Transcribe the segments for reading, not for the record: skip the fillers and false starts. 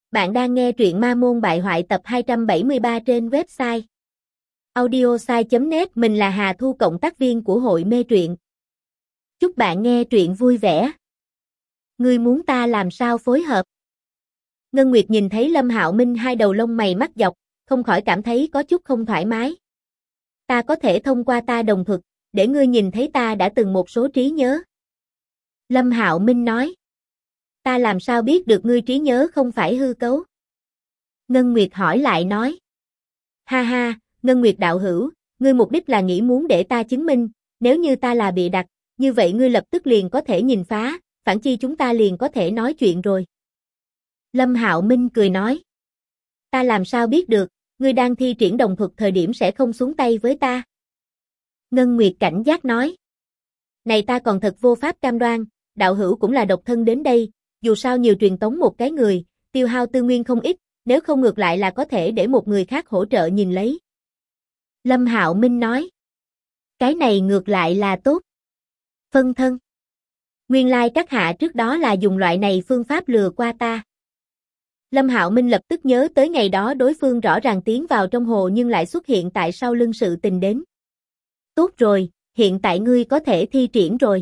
Bạn đang nghe truyện Ma Môn Bại Hoại tập 273 trên website audiosai.net. Mình là Hà Thu, cộng tác viên của hội mê truyện. Chúc bạn nghe truyện vui vẻ. Ngươi muốn ta làm sao phối hợp? Ngân Nguyệt nhìn thấy Lâm Hạo Minh hai đầu lông mày mắt dọc, không khỏi cảm thấy có chút không thoải mái. Ta có thể thông qua ta đồng thuật, để ngươi nhìn thấy ta đã từng một số trí nhớ. Lâm Hạo Minh nói. Ta làm sao biết được ngươi trí nhớ không phải hư cấu? Ngân Nguyệt hỏi lại nói. Ha ha, Ngân Nguyệt đạo hữu, ngươi mục đích là nghĩ muốn để ta chứng minh, nếu như ta là bịa đặt, như vậy ngươi lập tức liền có thể nhìn phá, phản chi chúng ta liền có thể nói chuyện rồi. Lâm Hạo Minh cười nói. Ta làm sao biết được, ngươi đang thi triển đồng thuật thời điểm sẽ không xuống tay với ta? Ngân Nguyệt cảnh giác nói. Này ta còn thật vô pháp cam đoan, đạo hữu cũng là độc thân đến đây, dù sao nhiều truyền tống một cái người, tiêu hao tư nguyên không ít, nếu không ngược lại là có thể để một người khác hỗ trợ nhìn lấy. Lâm Hạo Minh nói. Cái này ngược lại là tốt. Phân thân. Nguyên lai các hạ trước đó là dùng loại này phương pháp lừa qua ta. Lâm Hạo Minh lập tức nhớ tới ngày đó đối phương rõ ràng tiến vào trong hồ nhưng lại xuất hiện tại sau lưng sự tình đến. Tốt rồi, hiện tại ngươi có thể thi triển rồi.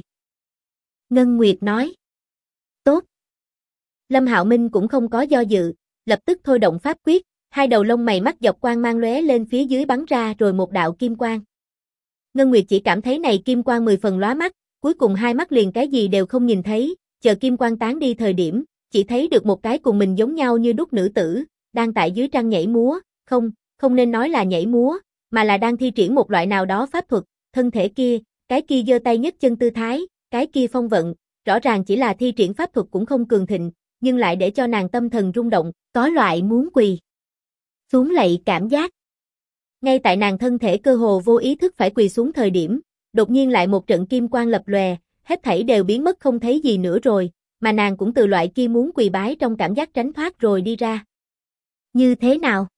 Ngân Nguyệt nói. Tốt. Lâm Hạo Minh cũng không có do dự, lập tức thôi động pháp quyết, hai đầu lông mày mắt dọc quang mang lóe lên phía dưới bắn ra rồi một đạo kim quang. Ngân Nguyệt chỉ cảm thấy này kim quang 10 phần lóa mắt, cuối cùng hai mắt liền cái gì đều không nhìn thấy, chờ kim quang tán đi thời điểm, chỉ thấy được một cái cùng mình giống nhau như đúc nữ tử, đang tại dưới trăng nhảy múa, không nên nói là nhảy múa, mà là đang thi triển một loại nào đó pháp thuật, thân thể kia, cái kia giơ tay nhấc chân tư thái, cái kia phong vận, rõ ràng chỉ là thi triển pháp thuật cũng không cường thịnh, nhưng lại để cho nàng tâm thần rung động, có loại muốn quỳ xuống lạy cảm giác. Ngay tại nàng thân thể cơ hồ vô ý thức phải quỳ xuống thời điểm, đột nhiên lại một trận kim quang lập lòe, hết thảy đều biến mất không thấy gì nữa rồi, mà nàng cũng từ loại kia muốn quỳ bái trong cảm giác tránh thoát rồi đi ra. Như thế nào?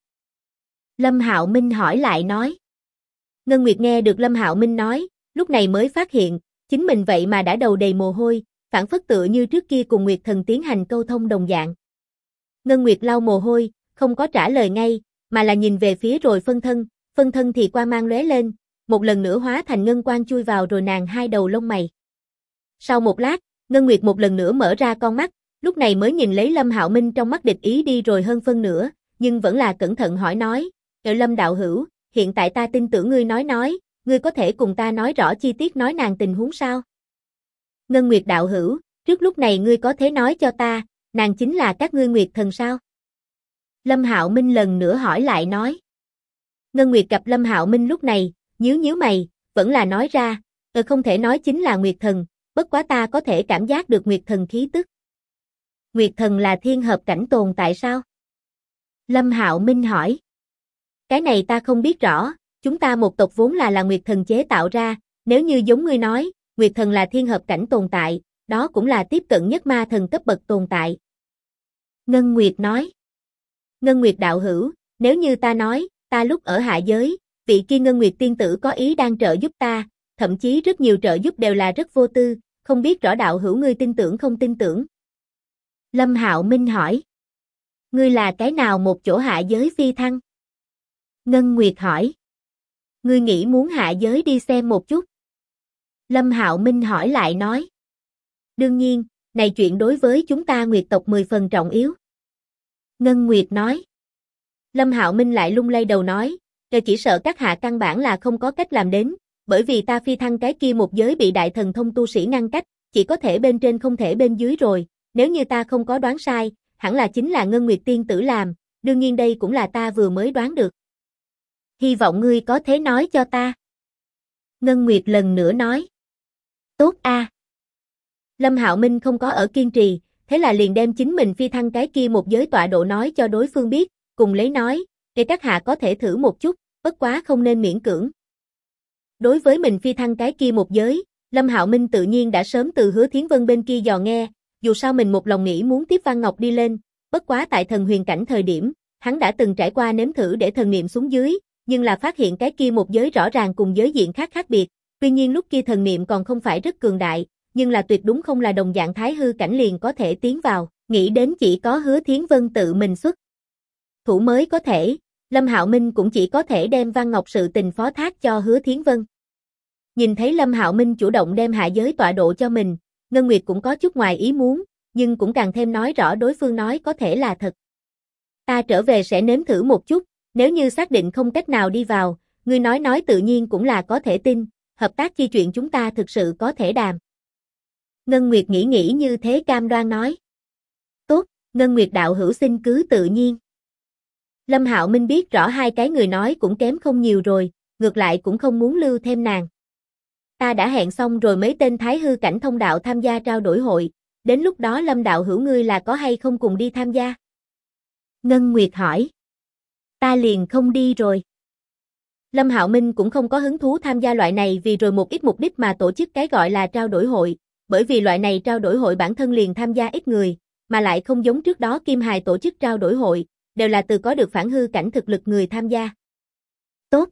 Lâm Hạo Minh hỏi lại nói. Ngân Nguyệt nghe được Lâm Hạo Minh nói, lúc này mới phát hiện, chính mình vậy mà đã đầu đầy mồ hôi, phản phất tựa như trước kia cùng Nguyệt Thần tiến hành câu thông đồng dạng. Ngân Nguyệt lau mồ hôi, không có trả lời ngay, mà là nhìn về phía rồi phân thân thì quang mang lóe lên, một lần nữa hóa thành ngân quang chui vào rồi nàng hai đầu lông mày. Sau một lát, Ngân Nguyệt một lần nữa mở ra con mắt, lúc này mới nhìn lấy Lâm Hạo Minh trong mắt địch ý đi rồi hơn phân nửa, nhưng vẫn là cẩn thận hỏi nói, Lâm đạo hữu, hiện tại ta tin tưởng ngươi nói, ngươi có thể cùng ta nói rõ chi tiết nói nàng tình huống sao? Ngân Nguyệt đạo hữu, trước lúc này ngươi có thể nói cho ta, nàng chính là các ngươi Nguyệt Thần sao? Lâm Hạo Minh lần nữa hỏi lại nói. Ngân Nguyệt gặp Lâm Hạo Minh lúc này, nhíu mày, vẫn là nói ra, không thể nói chính là Nguyệt Thần, bất quá ta có thể cảm giác được Nguyệt Thần khí tức. Nguyệt Thần là thiên hợp cảnh tồn tại sao? Lâm Hạo Minh hỏi. Cái này ta không biết rõ, chúng ta một tộc vốn là Nguyệt Thần chế tạo ra, nếu như giống ngươi nói, Nguyệt Thần là thiên hợp cảnh tồn tại, đó cũng là tiếp cận nhất ma thần cấp bậc tồn tại. Ngân Nguyệt nói. Ngân Nguyệt đạo hữu, nếu như ta nói, ta lúc ở hạ giới, vị kia Ngân Nguyệt tiên tử có ý đang trợ giúp ta, thậm chí rất nhiều trợ giúp đều là rất vô tư, không biết rõ đạo hữu ngươi tin tưởng không tin tưởng. Lâm Hạo Minh hỏi. Ngươi là cái nào một chỗ hạ giới phi thăng? Ngân Nguyệt hỏi. Ngươi nghĩ muốn hạ giới đi xem một chút? Lâm Hạo Minh hỏi lại nói. Đương nhiên, này chuyện đối với chúng ta Nguyệt tộc 10 phần trọng yếu. Ngân Nguyệt nói. Lâm Hạo Minh lại lung lay đầu nói, chỉ sợ các hạ căn bản là không có cách làm đến, bởi vì ta phi thăng cái kia một giới bị đại thần thông tu sĩ ngăn cách, chỉ có thể bên trên không thể bên dưới rồi, nếu như ta không có đoán sai, hẳn là chính là Ngân Nguyệt tiên tử làm, đương nhiên đây cũng là ta vừa mới đoán được. Hy vọng ngươi có thể nói cho ta. Ngân Nguyệt lần nữa nói. Tốt a. Lâm Hạo Minh không có ở kiên trì, thế là liền đem chính mình phi thăng cái kia một giới tọa độ nói cho đối phương biết, cùng lấy nói, để các hạ có thể thử một chút, bất quá không nên miễn cưỡng. Đối với mình phi thăng cái kia một giới, Lâm Hạo Minh tự nhiên đã sớm từ Hứa Thiến Vân bên kia dò nghe, dù sao mình một lòng nghĩ muốn tiếp Văn Ngọc đi lên, bất quá tại thần huyền cảnh thời điểm, hắn đã từng trải qua nếm thử để thần niệm xuống dưới, nhưng là phát hiện cái kia một giới rõ ràng cùng giới diện khác biệt, tuy nhiên lúc kia thần niệm còn không phải rất cường đại, nhưng là tuyệt đúng không là đồng dạng thái hư cảnh liền có thể tiến vào, Nghĩ đến chỉ có Hứa Thiến Vân tự mình xuất thủ mới có thể, Lâm Hạo Minh cũng chỉ có thể đem Văn Ngọc sự tình phó thác cho Hứa Thiến Vân. Nhìn thấy Lâm Hạo Minh chủ động đem hạ giới tọa độ cho mình, Ngân Nguyệt cũng có chút ngoài ý muốn, nhưng cũng càng thêm nói rõ đối phương nói có thể là thật. Ta trở về sẽ nếm thử một chút, nếu như xác định không cách nào đi vào, ngươi nói tự nhiên cũng là có thể tin, hợp tác chi chuyện chúng ta thực sự có thể đàm. Ngân Nguyệt nghĩ như thế cam đoan nói. Tốt, Ngân Nguyệt đạo hữu xin cứ tự nhiên. Lâm Hạo Minh biết rõ hai cái người nói cũng kém không nhiều rồi, ngược lại cũng không muốn lưu thêm nàng. Ta đã hẹn xong rồi mấy tên thái hư cảnh thông đạo tham gia trao đổi hội, đến lúc đó Lâm đạo hữu ngươi là có hay không cùng đi tham gia? Ngân Nguyệt hỏi. Ta liền không đi rồi. Lâm Hạo Minh cũng không có hứng thú tham gia loại này vì rồi một ít mục đích mà tổ chức cái gọi là trao đổi hội, bởi vì loại này trao đổi hội bản thân liền tham gia ít người, mà lại không giống trước đó Kim Hài tổ chức trao đổi hội, đều là từ có được phản hư cảnh thực lực người tham gia. Tốt.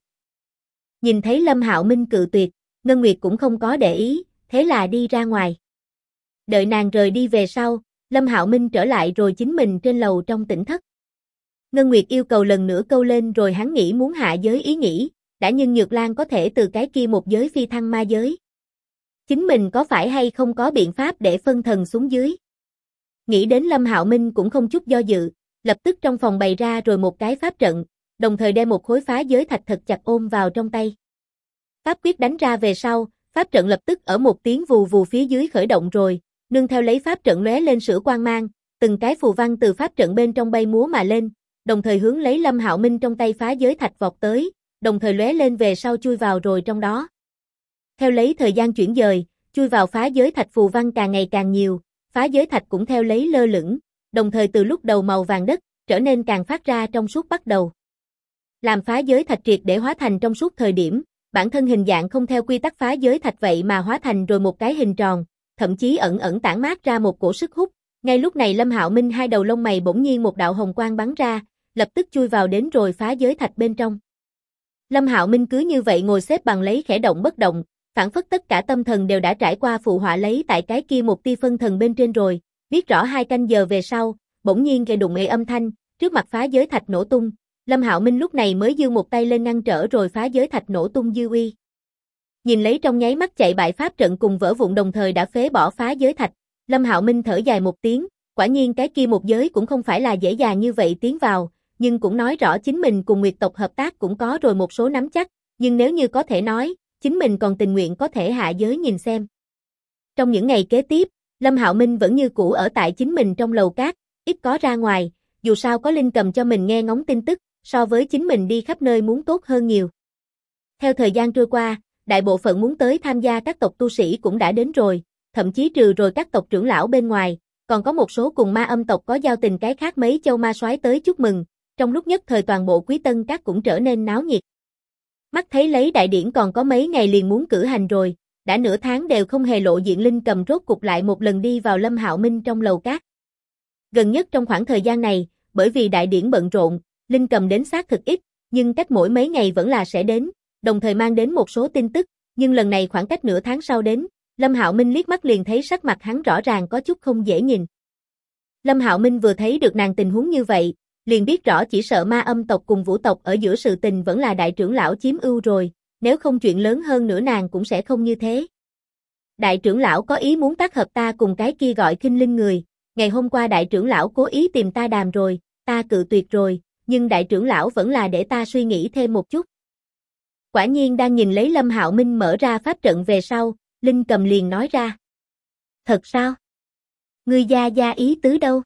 Nhìn thấy Lâm Hạo Minh cự tuyệt, Ngân Nguyệt cũng không có để ý, thế là đi ra ngoài. Đợi nàng rời đi về sau, Lâm Hạo Minh trở lại rồi chính mình trên lầu trong tỉnh thất. Ngân Nguyệt yêu cầu lần nữa câu lên rồi hắn nghĩ muốn hạ giới ý nghĩ, đã nhưng Nhược Lan có thể từ cái kia một giới phi thăng ma giới. Chính mình có phải hay không có biện pháp để phân thần xuống dưới? Nghĩ đến Lâm Hạo Minh cũng không chút do dự, lập tức trong phòng bày ra rồi một cái pháp trận, đồng thời đem một khối phá giới thạch thật chặt ôm vào trong tay. Pháp quyết đánh ra về sau, pháp trận lập tức ở một tiếng vù vù phía dưới khởi động rồi, nương theo lấy pháp trận lóe lên sữa quang mang, từng cái phù văn từ pháp trận bên trong bay múa mà lên, đồng thời hướng lấy Lâm Hạo Minh trong tay phá giới thạch vọt tới, đồng thời lóe lên về sau chui vào rồi trong đó. Theo lấy thời gian chuyển dời, chui vào phá giới thạch phù văn càng ngày càng nhiều, phá giới thạch cũng theo lấy lơ lửng, đồng thời từ lúc đầu màu vàng đất, trở nên càng phát ra trong suốt bắt đầu. Làm phá giới thạch triệt để hóa thành trong suốt thời điểm, bản thân hình dạng không theo quy tắc phá giới thạch vậy mà hóa thành rồi một cái hình tròn, thậm chí ẩn ẩn tản mát ra một cổ sức hút. Ngay lúc này Lâm Hạo Minh hai đầu lông mày bỗng nhiên một đạo hồng quang bắn ra, lập tức chui vào đến rồi phá giới thạch bên trong. Lâm Hạo Minh cứ như vậy ngồi xếp bằng lấy khẽ động bất động, phản phất tất cả tâm thần đều đã trải qua phụ họa lấy tại cái kia một tia phân thần bên trên rồi, biết rõ 2 canh giờ về sau, bỗng nhiên nghe đụng ê âm thanh, trước mặt phá giới thạch nổ tung, Lâm Hạo Minh lúc này mới giơ một tay lên ngăn trở rồi phá giới thạch nổ tung dư uy. Nhìn lấy trong nháy mắt chạy bại pháp trận cùng vỡ vụn đồng thời đã phế bỏ phá giới thạch, Lâm Hạo Minh thở dài một tiếng, quả nhiên cái kia một giới cũng không phải là dễ dàng như vậy tiến vào, nhưng cũng nói rõ chính mình cùng Nguyệt tộc hợp tác cũng có rồi một số nắm chắc, nhưng nếu như có thể nói, chính mình còn tình nguyện có thể hạ giới nhìn xem. Trong những ngày kế tiếp, Lâm Hạo Minh vẫn như cũ ở tại chính mình trong lầu cát, ít có ra ngoài, dù sao có Linh Cầm cho mình nghe ngóng tin tức, so với chính mình đi khắp nơi muốn tốt hơn nhiều. Theo thời gian trôi qua, đại bộ phận muốn tới tham gia các tộc tu sĩ cũng đã đến rồi, thậm chí trừ rồi các tộc trưởng lão bên ngoài, còn có một số cùng ma âm tộc có giao tình cái khác mấy châu ma soái tới chúc mừng, trong lúc nhất thời toàn bộ Quý Tân Các cũng trở nên náo nhiệt. Mắt thấy lấy đại điển còn có mấy ngày liền muốn cử hành rồi, đã nửa tháng đều không hề lộ diện Linh Cầm rốt cục lại một lần đi vào Lâm Hạo Minh trong lầu cát. Gần nhất trong khoảng thời gian này, bởi vì đại điển bận rộn, Linh Cầm đến xác thực ít, nhưng cách mỗi mấy ngày vẫn là sẽ đến, đồng thời mang đến một số tin tức, nhưng lần này khoảng cách nửa tháng sau đến, Lâm Hạo Minh liếc mắt liền thấy sắc mặt hắn rõ ràng có chút không dễ nhìn. Lâm Hạo Minh vừa thấy được nàng tình huống như vậy, liền biết rõ chỉ sợ ma âm tộc cùng vũ tộc ở giữa sự tình vẫn là đại trưởng lão chiếm ưu rồi, nếu không chuyện lớn hơn nữa nàng cũng sẽ không như thế. Đại trưởng lão có ý muốn tác hợp ta cùng cái kia gọi Khinh Linh người, ngày hôm qua đại trưởng lão cố ý tìm ta đàm rồi, ta cự tuyệt rồi, nhưng đại trưởng lão vẫn là để ta suy nghĩ thêm một chút. Quả nhiên đang nhìn lấy Lâm Hạo Minh mở ra pháp trận về sau, Linh Cầm liền nói ra. Thật sao? Ngươi gia ý tứ đâu?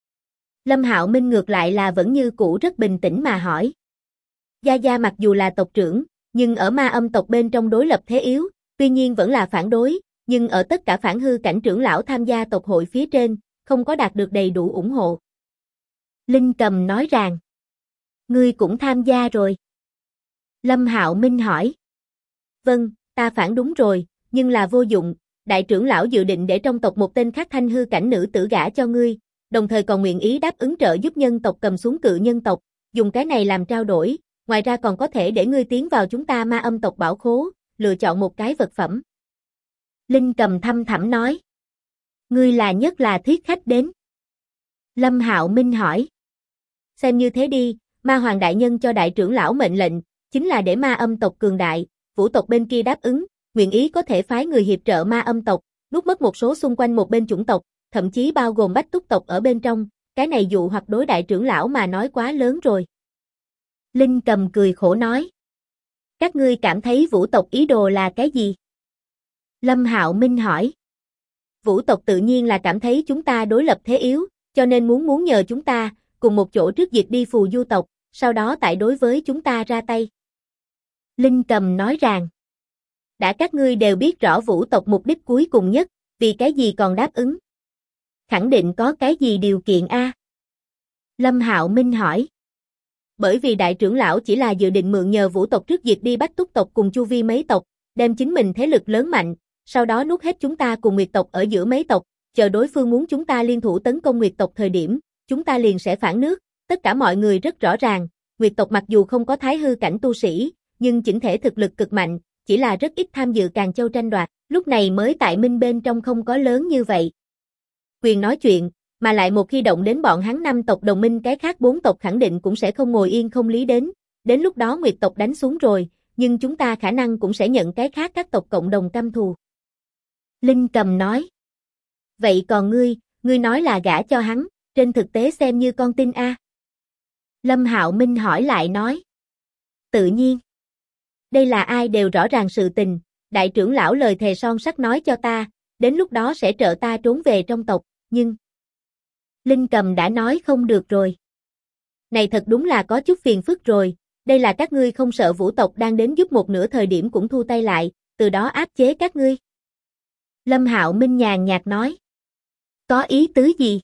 Lâm Hạo Minh ngược lại là vẫn như cũ rất bình tĩnh mà hỏi. Gia mặc dù là tộc trưởng, nhưng ở ma âm tộc bên trong đối lập thế yếu, tuy nhiên vẫn là phản đối, nhưng ở tất cả phản hư cảnh trưởng lão tham gia tộc hội phía trên, không có đạt được đầy đủ ủng hộ. Linh Cầm nói rằng, ngươi cũng tham gia rồi. Lâm Hạo Minh hỏi. Vâng, ta phản đúng rồi, nhưng là vô dụng, đại trưởng lão dự định để trong tộc một tên khác thanh hư cảnh nữ tử gả cho ngươi, đồng thời còn nguyện ý đáp ứng trợ giúp nhân tộc cầm xuống cự nhân tộc, dùng cái này làm trao đổi, ngoài ra còn có thể để ngươi tiến vào chúng ta ma âm tộc bảo khố, lựa chọn một cái vật phẩm. Linh Cầm thăm thẳm nói. Ngươi là nhất là thuyết khách đến. Lâm Hạo Minh hỏi. Xem như thế đi, Ma Hoàng đại nhân cho đại trưởng lão mệnh lệnh, chính là để ma âm tộc cường đại, Vũ tộc bên kia đáp ứng, nguyện ý có thể phái người hiệp trợ ma âm tộc, nuốt mất một số xung quanh một bên chủng tộc, thậm chí bao gồm Bách Túc tộc ở bên trong, cái này dụ hoặc đối đại trưởng lão mà nói quá lớn rồi. Linh Cầm cười khổ nói. Các ngươi cảm thấy Vũ tộc ý đồ là cái gì? Lâm Hạo Minh hỏi. Vũ tộc tự nhiên là cảm thấy chúng ta đối lập thế yếu, cho nên muốn nhờ chúng ta, cùng một chỗ trước diệt đi Phù Du tộc, sau đó tại đối với chúng ta ra tay. Linh Cầm nói rằng, đã các ngươi đều biết rõ Vũ tộc mục đích cuối cùng nhất, vì cái gì còn đáp ứng? Khẳng định có cái gì điều kiện a? Lâm Hạo Minh hỏi. Bởi vì đại trưởng lão chỉ là dự định mượn nhờ Vũ tộc trước diệt đi Bách Túc tộc cùng chu vi mấy tộc, đem chính mình thế lực lớn mạnh, sau đó nuốt hết chúng ta cùng Nguyệt tộc ở giữa mấy tộc, chờ đối phương muốn chúng ta liên thủ tấn công Nguyệt tộc thời điểm, chúng ta liền sẽ phản nước. Tất cả mọi người rất rõ ràng, Nguyệt tộc mặc dù không có thái hư cảnh tu sĩ, nhưng chỉnh thể thực lực cực mạnh, chỉ là rất ít tham dự Càn Châu tranh đoạt, lúc này mới tại minh bên trong không có lớn như vậy. Quyền nói chuyện, mà lại một khi động đến bọn hắn 5 tộc đồng minh, cái khác 4 tộc khẳng định cũng sẽ không ngồi yên không lý đến lúc đó Nguyệt tộc đánh xuống rồi, nhưng chúng ta khả năng cũng sẽ nhận cái khác các tộc cộng đồng căm thù. Linh Cầm nói. Vậy còn ngươi nói là gả cho hắn, trên thực tế xem như con tin a? Lâm Hạo Minh hỏi lại nói. Tự nhiên. Đây là ai đều rõ ràng sự tình, đại trưởng lão lời thề son sắt nói cho ta, đến lúc đó sẽ trợ ta trốn về trong tộc, nhưng... Linh Cầm đã nói không được rồi. Này thật đúng là có chút phiền phức rồi, đây là các ngươi không sợ Vũ tộc đang đến giúp một nửa thời điểm cũng thu tay lại, từ đó áp chế các ngươi. Lâm Hạo Minh nhàn nhạt nói. Có ý tứ gì?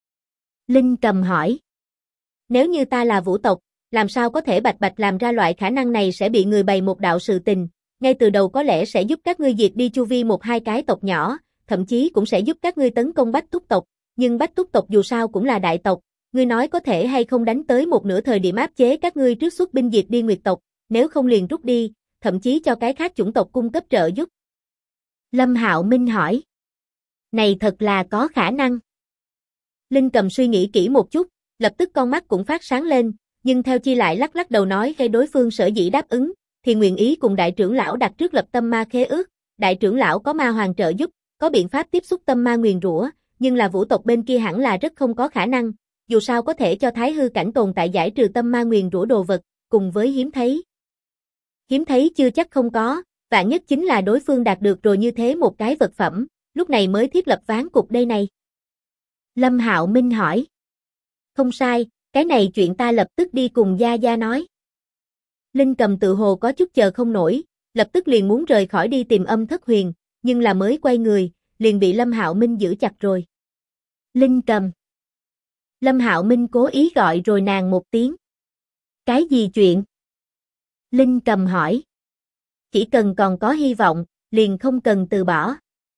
Linh Cầm hỏi. Nếu như ta là Vũ tộc, làm sao có thể bạch bạch làm ra loại khả năng này, sẽ bị người bày một đạo sự tình, ngay từ đầu có lẽ sẽ giúp các ngươi diệt đi chu vi một hai cái tộc nhỏ, thậm chí cũng sẽ giúp các ngươi tấn công Bách Túc tộc, nhưng Bách Túc tộc dù sao cũng là đại tộc, ngươi nói có thể hay không đánh tới một nửa thời điểm áp chế các ngươi trước xuất binh diệt đi Nguyệt tộc, nếu không liền rút đi, thậm chí cho cái khác chủng tộc cung cấp trợ giúp. Lâm Hạo Minh hỏi. Này thật là có khả năng. Linh Cầm suy nghĩ kỹ một chút, lập tức con mắt cũng phát sáng lên, nhưng theo chi lại lắc lắc đầu nói khi đối phương sở dĩ đáp ứng, thì nguyện ý cùng đại trưởng lão đặt trước lập tâm ma khế ước, đại trưởng lão có ma hoàng trợ giúp, có biện pháp tiếp xúc tâm ma nguyền rủa, nhưng là Vũ tộc bên kia hẳn là rất không có khả năng, dù sao có thể cho thái hư cảnh tồn tại giải trừ tâm ma nguyền rủa đồ vật, cùng với hiếm thấy. Hiếm thấy chưa chắc không có, vạn nhất chính là đối phương đạt được rồi như thế một cái vật phẩm, lúc này mới thiết lập ván cục đây này. Lâm Hạo Minh hỏi. Không sai, cái này chuyện ta lập tức đi cùng Gia Gia nói. Linh Cầm tự hồ có chút chờ không nổi, lập tức liền muốn rời khỏi đi tìm Âm Thất Huyền, nhưng là mới quay người, liền bị Lâm Hạo Minh giữ chặt rồi. Linh Cầm. Lâm Hạo Minh cố ý gọi rồi nàng một tiếng. Cái gì chuyện? Linh Cầm hỏi. Chỉ cần còn có hy vọng, liền không cần từ bỏ.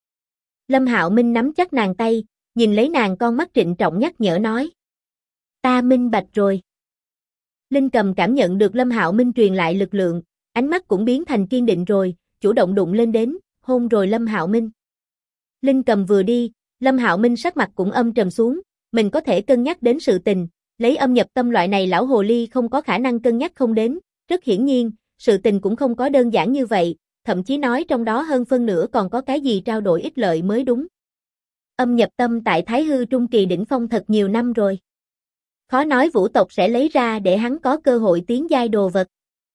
Lâm Hạo Minh nắm chắc nàng tay, nhìn lấy nàng con mắt trịnh trọng nhắc nhở nói. Ta minh bạch rồi. Linh Cầm cảm nhận được Lâm Hạo Minh truyền lại lực lượng, ánh mắt cũng biến thành kiên định rồi, chủ động đụng lên đến, hôn rồi Lâm Hạo Minh. Linh Cầm vừa đi, Lâm Hạo Minh sắc mặt cũng âm trầm xuống, mình có thể cân nhắc đến sự tình, lấy âm nhập tâm loại này lão hồ ly không có khả năng cân nhắc không đến, rất hiển nhiên, sự tình cũng không có đơn giản như vậy, thậm chí nói trong đó hơn phân nửa còn có cái gì trao đổi ích lợi mới đúng. Âm nhập tâm tại Thái Hư Trung Kỳ đỉnh phong thật nhiều năm rồi. Khó nói Vũ tộc sẽ lấy ra để hắn có cơ hội tiến giai đồ vật.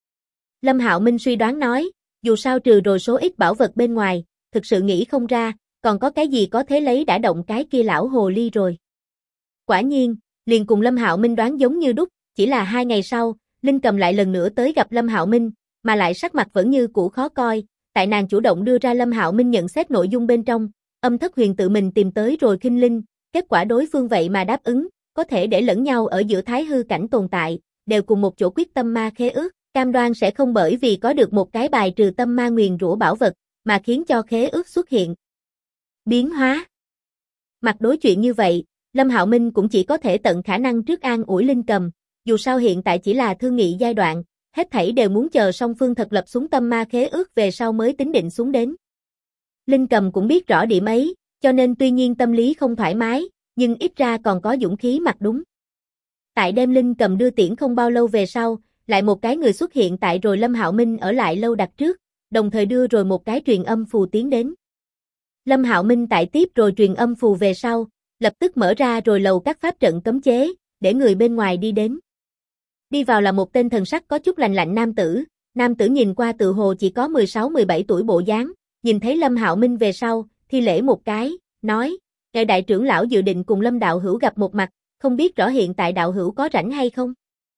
Lâm Hạo Minh suy đoán nói, dù sao trừ rồi số ít bảo vật bên ngoài, thực sự nghĩ không ra, còn có cái gì có thế lấy đã động cái kia lão hồ ly rồi. Quả nhiên, liền cùng Lâm Hạo Minh đoán giống như đúc, chỉ là 2 ngày sau, Linh Cầm lại lần nữa tới gặp Lâm Hạo Minh, mà lại sắc mặt vẫn như cũ khó coi, tại nàng chủ động đưa ra Lâm Hạo Minh nhận xét nội dung bên trong, Âm Thất Huyền tự mình tìm tới rồi khinh linh, kết quả đối phương vậy mà đáp ứng, có thể để lẫn nhau ở giữa thái hư cảnh tồn tại, đều cùng một chỗ quyết tâm ma khế ước, cam đoan sẽ không bởi vì có được một cái bài trừ tâm ma nguyền rủa bảo vật, mà khiến cho khế ước xuất hiện biến hóa. Mặt đối chuyện như vậy, Lâm Hạo Minh cũng chỉ có thể tận khả năng trước an ủi Linh Cầm, dù sao hiện tại chỉ là thương nghị giai đoạn, hết thảy đều muốn chờ song phương thật lập xuống tâm ma khế ước về sau mới tính định xuống đến. Linh Cầm cũng biết rõ điểm ấy, cho nên tuy nhiên tâm lý không thoải mái, nhưng ít ra còn có dũng khí mặc đúng. Tại đem Linh Cầm đưa tiễn không bao lâu về sau, lại một cái người xuất hiện tại rồi Lâm Hạo Minh ở lại lâu đặt trước, đồng thời đưa rồi một cái truyền âm phù tiến đến. Lâm Hạo Minh tại tiếp rồi truyền âm phù về sau, lập tức mở ra rồi lầu các pháp trận cấm chế, để người bên ngoài đi đến. Đi vào là một tên thần sắc có chút lạnh lạnh nam tử nhìn qua tự hồ chỉ có 16-17 tuổi bộ dáng, nhìn thấy Lâm Hạo Minh về sau, thi lễ một cái, nói, ngài đại trưởng lão dự định cùng Lâm đạo hữu gặp một mặt, không biết rõ hiện tại đạo hữu có rảnh hay không?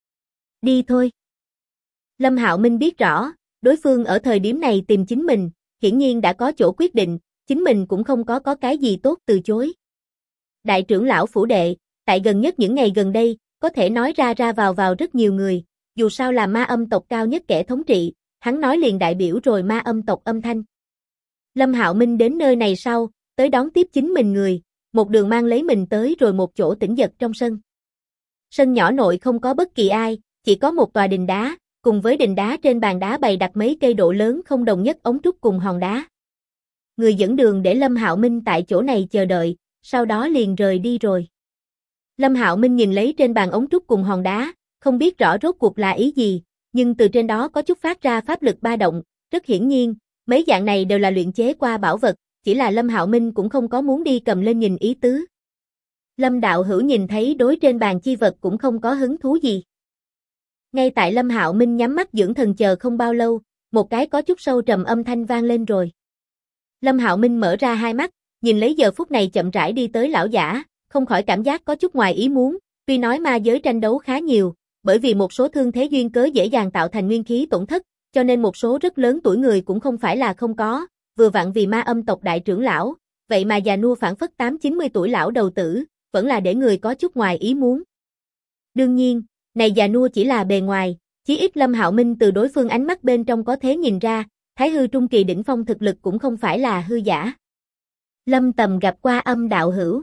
Đi thôi. Lâm Hạo Minh biết rõ, đối phương ở thời điểm này tìm chính mình, hiển nhiên đã có chỗ quyết định, chính mình cũng không có cái gì tốt từ chối. Đại trưởng lão phủ đệ, tại gần nhất những ngày gần đây, có thể nói ra vào rất nhiều người, dù sao là ma âm tộc cao nhất kẻ thống trị, hắn nói liền đại biểu rồi ma âm tộc âm thanh. Lâm Hạo Minh đến nơi này sau, tới đón tiếp chính mình người, một đường mang lấy mình tới rồi một chỗ tĩnh giật trong sân. Sân nhỏ nội không có bất kỳ ai, chỉ có một tòa đình đá, cùng với đình đá trên bàn đá bày đặt mấy cây độ lớn không đồng nhất ống trúc cùng hòn đá. Người dẫn đường để Lâm Hạo Minh tại chỗ này chờ đợi, sau đó liền rời đi rồi. Lâm Hạo Minh nhìn lấy trên bàn ống trúc cùng hòn đá, không biết rõ rốt cuộc là ý gì, nhưng từ trên đó có chút phát ra pháp lực ba động, rất hiển nhiên, mấy dạng này đều là luyện chế qua bảo vật, chỉ là Lâm Hạo Minh cũng không có muốn đi cầm lên nhìn ý tứ. Lâm đạo hữu nhìn thấy đối trên bàn chi vật cũng không có hứng thú gì. Ngay tại Lâm Hạo Minh nhắm mắt dưỡng thần chờ không bao lâu, một cái có chút sâu trầm âm thanh vang lên rồi. Lâm Hạo Minh mở ra hai mắt, nhìn lấy giờ phút này chậm rãi đi tới lão giả, không khỏi cảm giác có chút ngoài ý muốn, tuy nói ma giới tranh đấu khá nhiều, bởi vì một số thương thế duyên cớ dễ dàng tạo thành nguyên khí tổn thất, cho nên một số rất lớn tuổi người cũng không phải là không có, vừa vặn vì ma âm tộc đại trưởng lão, vậy mà già nua phảng phất 8-90 tuổi lão đầu tử, vẫn là để người có chút ngoài ý muốn. Đương nhiên, này già nua chỉ là bề ngoài, chí ít Lâm Hạo Minh từ đối phương ánh mắt bên trong có thể nhìn ra, Thái hư trung kỳ đỉnh phong thực lực cũng không phải là hư giả. Lâm Tầm gặp qua Âm đạo hữu.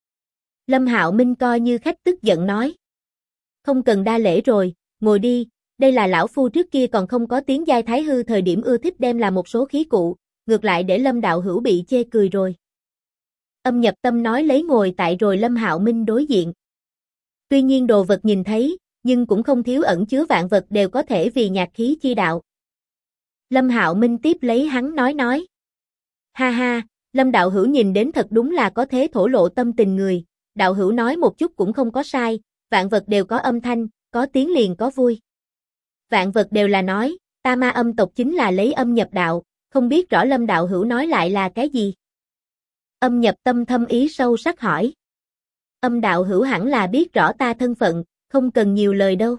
Lâm Hạo Minh coi như khách tức giận nói. Không cần đa lễ rồi, ngồi đi, đây là lão phu trước kia còn không có tiếng giai thái hư thời điểm ưa thích đem là một số khí cụ, ngược lại để Lâm đạo hữu bị chê cười rồi. Âm Nhập Tâm nói lấy ngồi tại rồi Lâm Hạo Minh đối diện. Tuy nhiên đồ vật nhìn thấy, nhưng cũng không thiếu ẩn chứa vạn vật đều có thể vì nhạc khí chi đạo. Lâm Hạo Minh tiếp lấy hắn nói. Ha ha, Lâm đạo hữu nhìn đến thật đúng là có thế thổ lộ tâm tình người, đạo hữu nói một chút cũng không có sai, vạn vật đều có âm thanh, có tiếng liền có vui. Vạn vật đều là nói, ta ma âm tộc chính là lấy âm nhập đạo, không biết rõ Lâm đạo hữu nói lại là cái gì? Âm Nhập Tâm thâm ý sâu sắc hỏi. Âm đạo hữu hẳn là biết rõ ta thân phận, không cần nhiều lời đâu.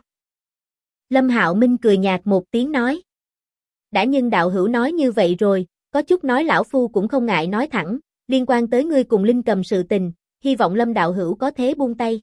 Lâm Hạo Minh cười nhạt một tiếng nói. Đã nhưng đạo hữu nói như vậy rồi, có chút nói lão phu cũng không ngại nói thẳng, liên quan tới ngươi cùng Linh Cầm sự tình, hy vọng Lâm đạo hữu có thế buông tay.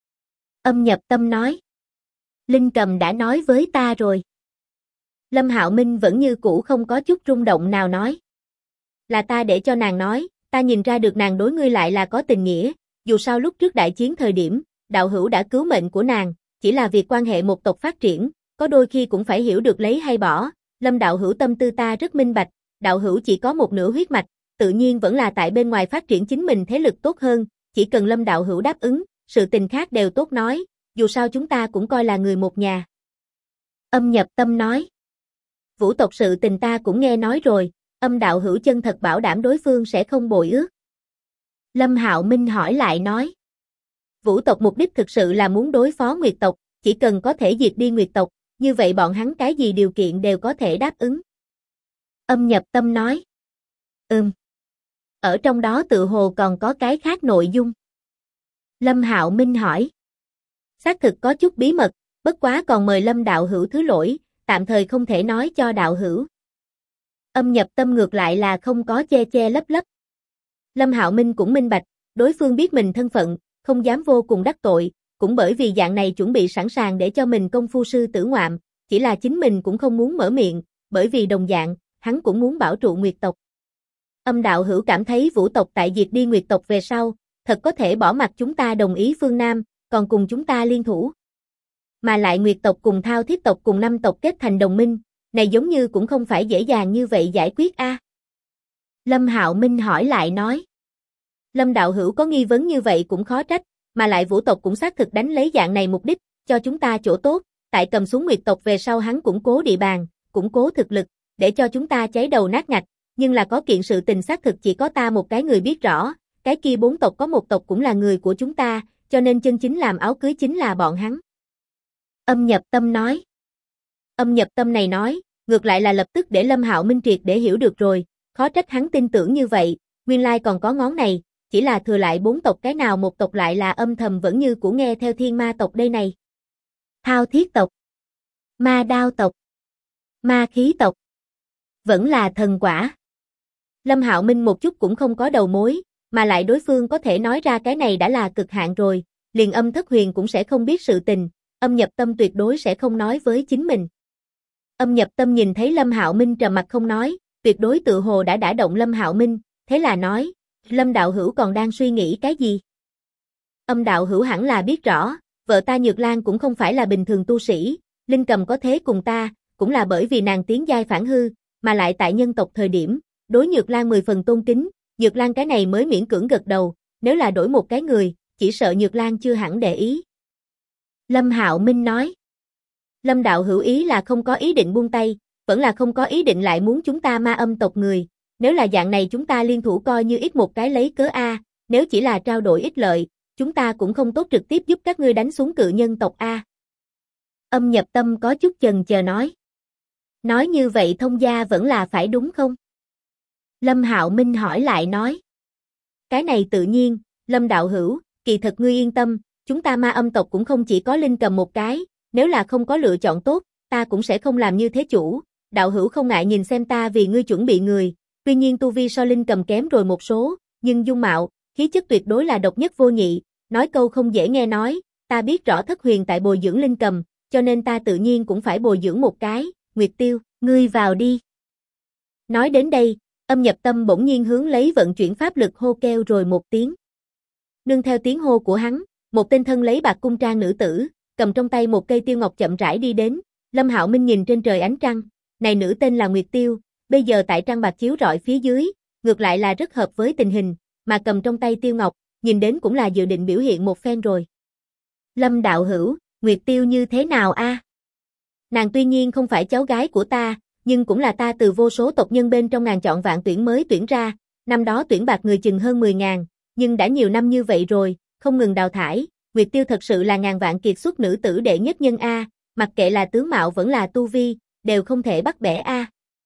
Âm Nhập Tâm nói. Linh Cầm đã nói với ta rồi. Lâm Hạo Minh vẫn như cũ không có chút rung động nào nói. Là ta để cho nàng nói, ta nhìn ra được nàng đối ngươi lại là có tình nghĩa, dù sao lúc trước đại chiến thời điểm, đạo hữu đã cứu mệnh của nàng, chỉ là việc quan hệ một tộc phát triển, có đôi khi cũng phải hiểu được lấy hay bỏ, Lâm đạo hữu tâm tư ta rất minh bạch, đạo hữu chỉ có một nửa huyết mạch, tự nhiên vẫn là tại bên ngoài phát triển chính mình thế lực tốt hơn, chỉ cần Lâm đạo hữu đáp ứng, sự tình khác đều tốt nói, dù sao chúng ta cũng coi là người một nhà. Âm Nhập Tâm nói. Vũ tộc sự tình ta cũng nghe nói rồi, Âm đạo hữu chân thật bảo đảm đối phương sẽ không bội ước. Lâm Hạo Minh hỏi lại nói. Vũ tộc mục đích thực sự là muốn đối phó Nguyệt tộc, chỉ cần có thể diệt đi Nguyệt tộc, như vậy bọn hắn cái gì điều kiện đều có thể đáp ứng. Âm Nhập Tâm nói. Ở trong đó tự hồ còn có cái khác nội dung. Lâm Hạo Minh hỏi. Xác thực có chút bí mật, bất quá còn mời Lâm đạo hữu thứ lỗi, tạm thời không thể nói cho đạo hữu. Âm Nhập Tâm ngược lại là không có che lấp. Lâm Hạo Minh cũng minh bạch, đối phương biết mình thân phận, không dám vô cùng đắc tội, cũng bởi vì dạng này chuẩn bị sẵn sàng để cho mình công phu sư tử ngoạm, chỉ là chính mình cũng không muốn mở miệng, bởi vì đồng dạng, hắn cũng muốn bảo trụ Nguyệt tộc. Âm đạo hữu cảm thấy Vũ tộc tại diệt đi Nguyệt tộc về sau, thật có thể bỏ mặc chúng ta đồng ý phương Nam, còn cùng chúng ta liên thủ. Mà lại Nguyệt tộc cùng Thao Thiết tộc cùng năm tộc kết thành đồng minh, này giống như cũng không phải dễ dàng như vậy giải quyết a. Lâm Hạo Minh hỏi lại nói. Lâm đạo hữu có nghi vấn như vậy cũng khó trách, mà lại Vũ tộc cũng xác thực đánh lấy dạng này mục đích, cho chúng ta chỗ tốt, tại cầm xuống Nguyệt tộc về sau hắn củng cố địa bàn, củng cố thực lực, để cho chúng ta cháy đầu nát ngạch, nhưng là có kiện sự tình xác thực chỉ có ta một cái người biết rõ, cái kia 4 tộc có một tộc cũng là người của chúng ta, cho nên chân chính làm áo cưới chính là bọn hắn. Âm Nhập Tâm nói. Âm Nhập Tâm này nói, ngược lại là lập tức để Lâm Hạo Minh triệt để hiểu được rồi, khó trách hắn tin tưởng như vậy, nguyên lai còn có ngón này, chỉ là thừa lại 4 tộc cái nào một tộc lại là âm thầm vẫn như cũ nghe theo Thiên Ma tộc đây này. Thao Thiết tộc, Ma Đao tộc, Ma Khí tộc, vẫn là thần quả. Lâm Hạo Minh một chút cũng không có đầu mối, mà lại đối phương có thể nói ra cái này đã là cực hạn rồi, liền Âm Thất Huyền cũng sẽ không biết sự tình, Âm Nhập Tâm tuyệt đối sẽ không nói với chính mình. Âm Nhập Tâm nhìn thấy Lâm Hạo Minh trầm mặt không nói, tuyệt đối tự hồ đã đả động Lâm Hạo Minh, thế là nói, Lâm đạo hữu còn đang suy nghĩ cái gì? Âm đạo hữu hẳn là biết rõ, vợ ta Nhược Lan cũng không phải là bình thường tu sĩ, Linh Cầm có thế cùng ta, cũng là bởi vì nàng tiến giai phản hư, mà lại tại nhân tộc thời điểm, đối Nhược Lan 10 phần tôn kính, Nhược Lan cái này mới miễn cưỡng gật đầu, nếu là đổi một cái người, chỉ sợ Nhược Lan chưa hẳn để ý. Lâm Hạo Minh nói, Lâm đạo hữu ý là không có ý định buông tay, vẫn là không có ý định lại muốn chúng ta Ma Âm tộc người, nếu là dạng này chúng ta liên thủ coi như ít một cái lấy cớ a, nếu chỉ là trao đổi ích lợi, chúng ta cũng không tốt trực tiếp giúp các ngươi đánh xuống cự nhân tộc a. Âm Nhập Tâm có chút chần chờ nói. Nói như vậy thông gia vẫn là phải đúng không? Lâm Hạo Minh hỏi lại nói. Cái này tự nhiên, Lâm đạo hữu, kỳ thật ngươi yên tâm, chúng ta Ma Âm tộc cũng không chỉ có Linh Cầm một cái, nếu là không có lựa chọn tốt, ta cũng sẽ không làm như thế chủ, đạo hữu không ngại nhìn xem ta vì ngươi chuẩn bị người, tuy nhiên tu vi so Linh Cầm kém rồi một số, nhưng dung mạo, khí chất tuyệt đối là độc nhất vô nhị, nói câu không dễ nghe nói, ta biết rõ Thất Huyền tại bồi dưỡng Linh Cầm, cho nên ta tự nhiên cũng phải bồi dưỡng một cái, Nguyệt Tiêu, ngươi vào đi. Nói đến đây, Âm Nhập Tâm bỗng nhiên hướng lấy vận chuyển pháp lực hô kêu rồi một tiếng. Nương theo tiếng hô của hắn, một tên thân lấy bạc cung trang nữ tử, cầm trong tay một cây tiêu ngọc chậm rãi đi đến, Lâm Hạo Minh nhìn trên trời ánh trăng, này nữ tên là Nguyệt Tiêu, bây giờ tại trăng bạc chiếu rọi phía dưới, ngược lại là rất hợp với tình hình, mà cầm trong tay tiêu ngọc, nhìn đến cũng là dự định biểu hiện một phen rồi. Lâm đạo hữu, Nguyệt Tiêu như thế nào a? Nàng tuy nhiên không phải cháu gái của ta, nhưng cũng là ta từ vô số tộc nhân bên trong ngàn chọn vạn tuyển mới tuyển ra, năm đó tuyển bạc người chừng hơn 10.000, nhưng đã nhiều năm như vậy rồi, không ngừng đào thải, Nguyệt Tiêu thật sự là ngàn vạn kiệt xuất nữ tử đệ nhất nhân a, mặc kệ là tướng mạo vẫn là tu vi, đều không thể bắt bẻ a.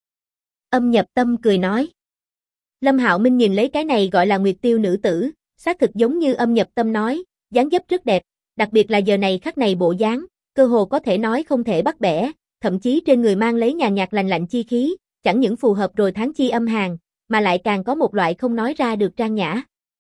Âm Nhập Tâm cười nói. Lâm Hạo Minh nhìn lấy cái này gọi là Nguyệt Tiêu nữ tử, xác thực giống như Âm Nhập Tâm nói, dáng dấp rất đẹp, đặc biệt là giờ này khắc này bộ dáng, cơ hồ có thể nói không thể bắt bẻ, thậm chí trên người mang lấy nhàn nhạt lành lạnh chi khí, chẳng những phù hợp rồi tháng chi âm hàn, mà lại càng có một loại không nói ra được trang nhã.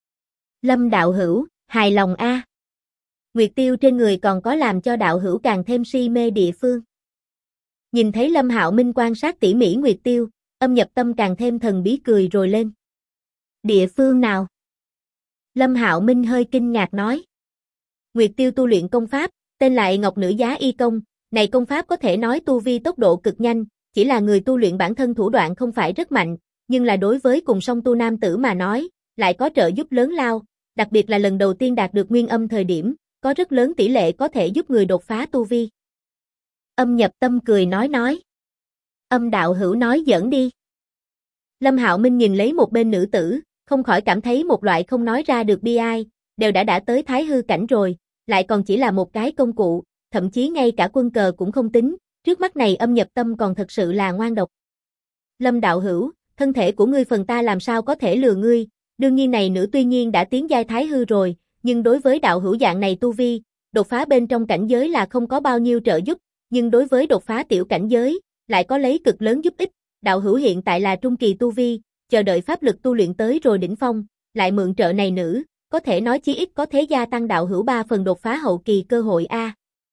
Lâm đạo hữu, hài lòng a. Nguyệt Tiêu trên người còn có làm cho đạo hữu càng thêm si mê địa phương. Nhìn thấy Lâm Hạo Minh quan sát tỉ mỉ Nguyệt Tiêu, Âm Nhập Tâm càng thêm thần bí cười rồi lên. Địa phương nào? Lâm Hạo Minh hơi kinh ngạc nói. Nguyệt Tiêu tu luyện công pháp, tên lại Ngọc Nữ Giá Y Công, này công pháp có thể nói tu vi tốc độ cực nhanh, chỉ là người tu luyện bản thân thủ đoạn không phải rất mạnh, nhưng là đối với cùng song tu nam tử mà nói, lại có trợ giúp lớn lao, đặc biệt là lần đầu tiên đạt được nguyên âm thời điểm, có rất lớn tỷ lệ có thể giúp người đột phá tu vi. Âm Nhập Tâm cười nói. Âm đạo hữu nói giỡn đi. Lâm Hạo Minh nhìn lấy một bên nữ tử, không khỏi cảm thấy một loại không nói ra được bi ai, đều đã tới thái hư cảnh rồi, lại còn chỉ là một cái công cụ, thậm chí ngay cả quân cờ cũng không tính, trước mắt này Âm Nhập Tâm còn thật sự là ngoan độc. Lâm đạo hữu, thân thể của ngươi phần ta làm sao có thể lừa ngươi, đương nhiên này nữ tuy nhiên đã tiến giai thái hư rồi, nhưng đối với đạo hữu dạng này tu vi, đột phá bên trong cảnh giới là không có bao nhiêu trợ giúp, nhưng đối với đột phá tiểu cảnh giới, lại có lấy cực lớn giúp ích, đạo hữu hiện tại là trung kỳ tu vi, chờ đợi pháp lực tu luyện tới rồi đỉnh phong, lại mượn trợ này nữ, có thể nói chí ít có thế gia tăng đạo hữu 3 phần đột phá hậu kỳ cơ hội a.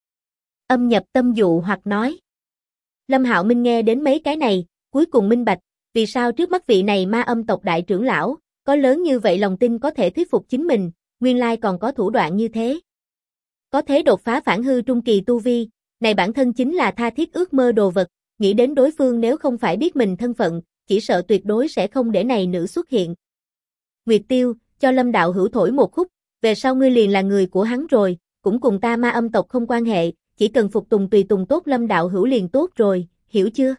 Âm Nhập Tâm dụ hoặc nói. Lâm Hạo Minh nghe đến mấy cái này, cuối cùng minh bạch, vì sao trước mắt vị này Ma Âm tộc đại trưởng lão, có lớn như vậy lòng tin có thể thuyết phục chính mình, nguyên lai còn có thủ đoạn như thế. Có thế đột phá phản hư trung kỳ tu vi, này bản thân chính là tha thiết ước mơ đồ vật, nghĩ đến đối phương nếu không phải biết mình thân phận, chỉ sợ tuyệt đối sẽ không để này nữ xuất hiện. Nguyệt Tiêu, cho Lâm đạo hữu thổi một khúc, về sau ngươi liền là người của hắn rồi, cũng cùng ta Ma Âm tộc không quan hệ, chỉ cần phục tùng tùy tùng tốt Lâm đạo hữu liền tốt rồi, hiểu chưa?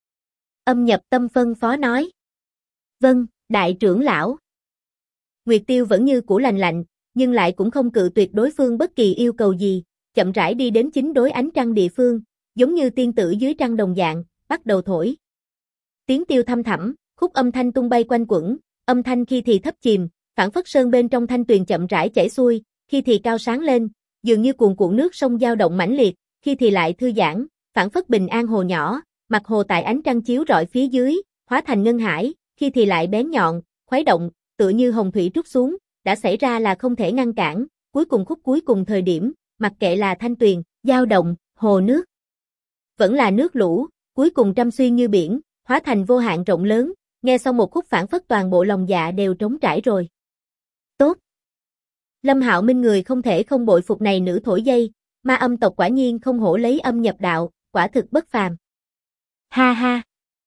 Âm Nhập Tâm phân phó nói. Vâng, đại trưởng lão. Nguyệt Tiêu vẫn như cũ lành lạnh, nhưng lại cũng không cự tuyệt đối phương bất kỳ yêu cầu gì, chậm rãi đi đến chính đối ánh trăng địa phương, giống như tiên tử dưới trăng đồng dạng, bắt đầu thổi. Tiếng tiêu thăm thẳm, khúc âm thanh tung bay quanh quẩn, âm thanh khi thì thấp chìm, phảng phất sơn bên trong thanh tuyền chậm rãi chảy xuôi, khi thì cao sáng lên, dường như cuồn cuộn nước sông dao động mãnh liệt, khi thì lại thư giãn, phảng phất bình an hồ nhỏ, mặt hồ tại ánh trăng chiếu rọi phía dưới, hóa thành ngân hải, khi thì lại bén nhọn, khuấy động, tựa như hồng thủy trút xuống, đã xảy ra là không thể ngăn cản, cuối cùng khúc cuối cùng thời điểm, mặc kệ là thanh tuyền, dao động, hồ nước, vẫn là nước lũ, cuối cùng trăm xuyên như biển, hóa thành vô hạn rộng lớn, nghe xong một khúc phảng phất toàn bộ lòng dạ đều trống trải rồi. Tốt. Lâm Hạo Minh người không thể không bội phục này nữ thổi dây, Ma Âm tộc quả nhiên không hổ lấy âm nhập đạo, quả thực bất phàm. Ha ha.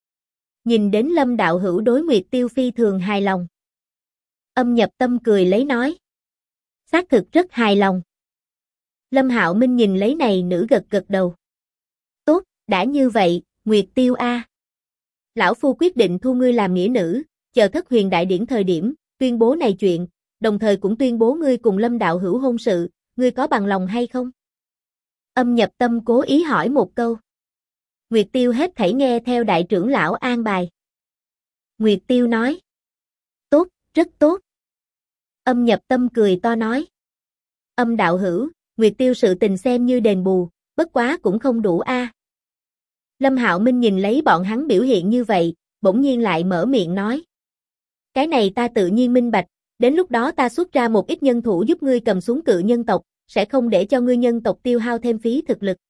Nhìn đến Lâm đạo hữu đối Nguyệt Tiêu phi thường hài lòng. Âm Nhập Tâm cười lấy nói. Xác thực rất hài lòng. Lâm Hạo Minh nhìn lấy này nữ gật gật đầu. Tốt, đã như vậy, Nguyệt Tiêu a. Lão phu quyết định thu ngươi làm nghĩa nữ, chờ Thất Huyền đại điển thời điểm, tuyên bố này chuyện, đồng thời cũng tuyên bố ngươi cùng Lâm đạo hữu hôn sự, ngươi có bằng lòng hay không? Âm Nhập Tâm cố ý hỏi một câu. Nguyệt Tiêu hết thảy nghe theo đại trưởng lão an bài. Nguyệt Tiêu nói. Tốt, rất tốt. Âm Nhập Tâm cười to nói. Âm đạo hữu, Nguyệt Tiêu sự tình xem như đền bù, bất quá cũng không đủ a. Lâm Hạo Minh nhìn lấy bọn hắn biểu hiện như vậy, bỗng nhiên lại mở miệng nói. Cái này ta tự nhiên minh bạch, đến lúc đó ta xuất ra một ít nhân thủ giúp ngươi cầm xuống cự nhân tộc, sẽ không để cho ngươi nhân tộc tiêu hao thêm phí thực lực.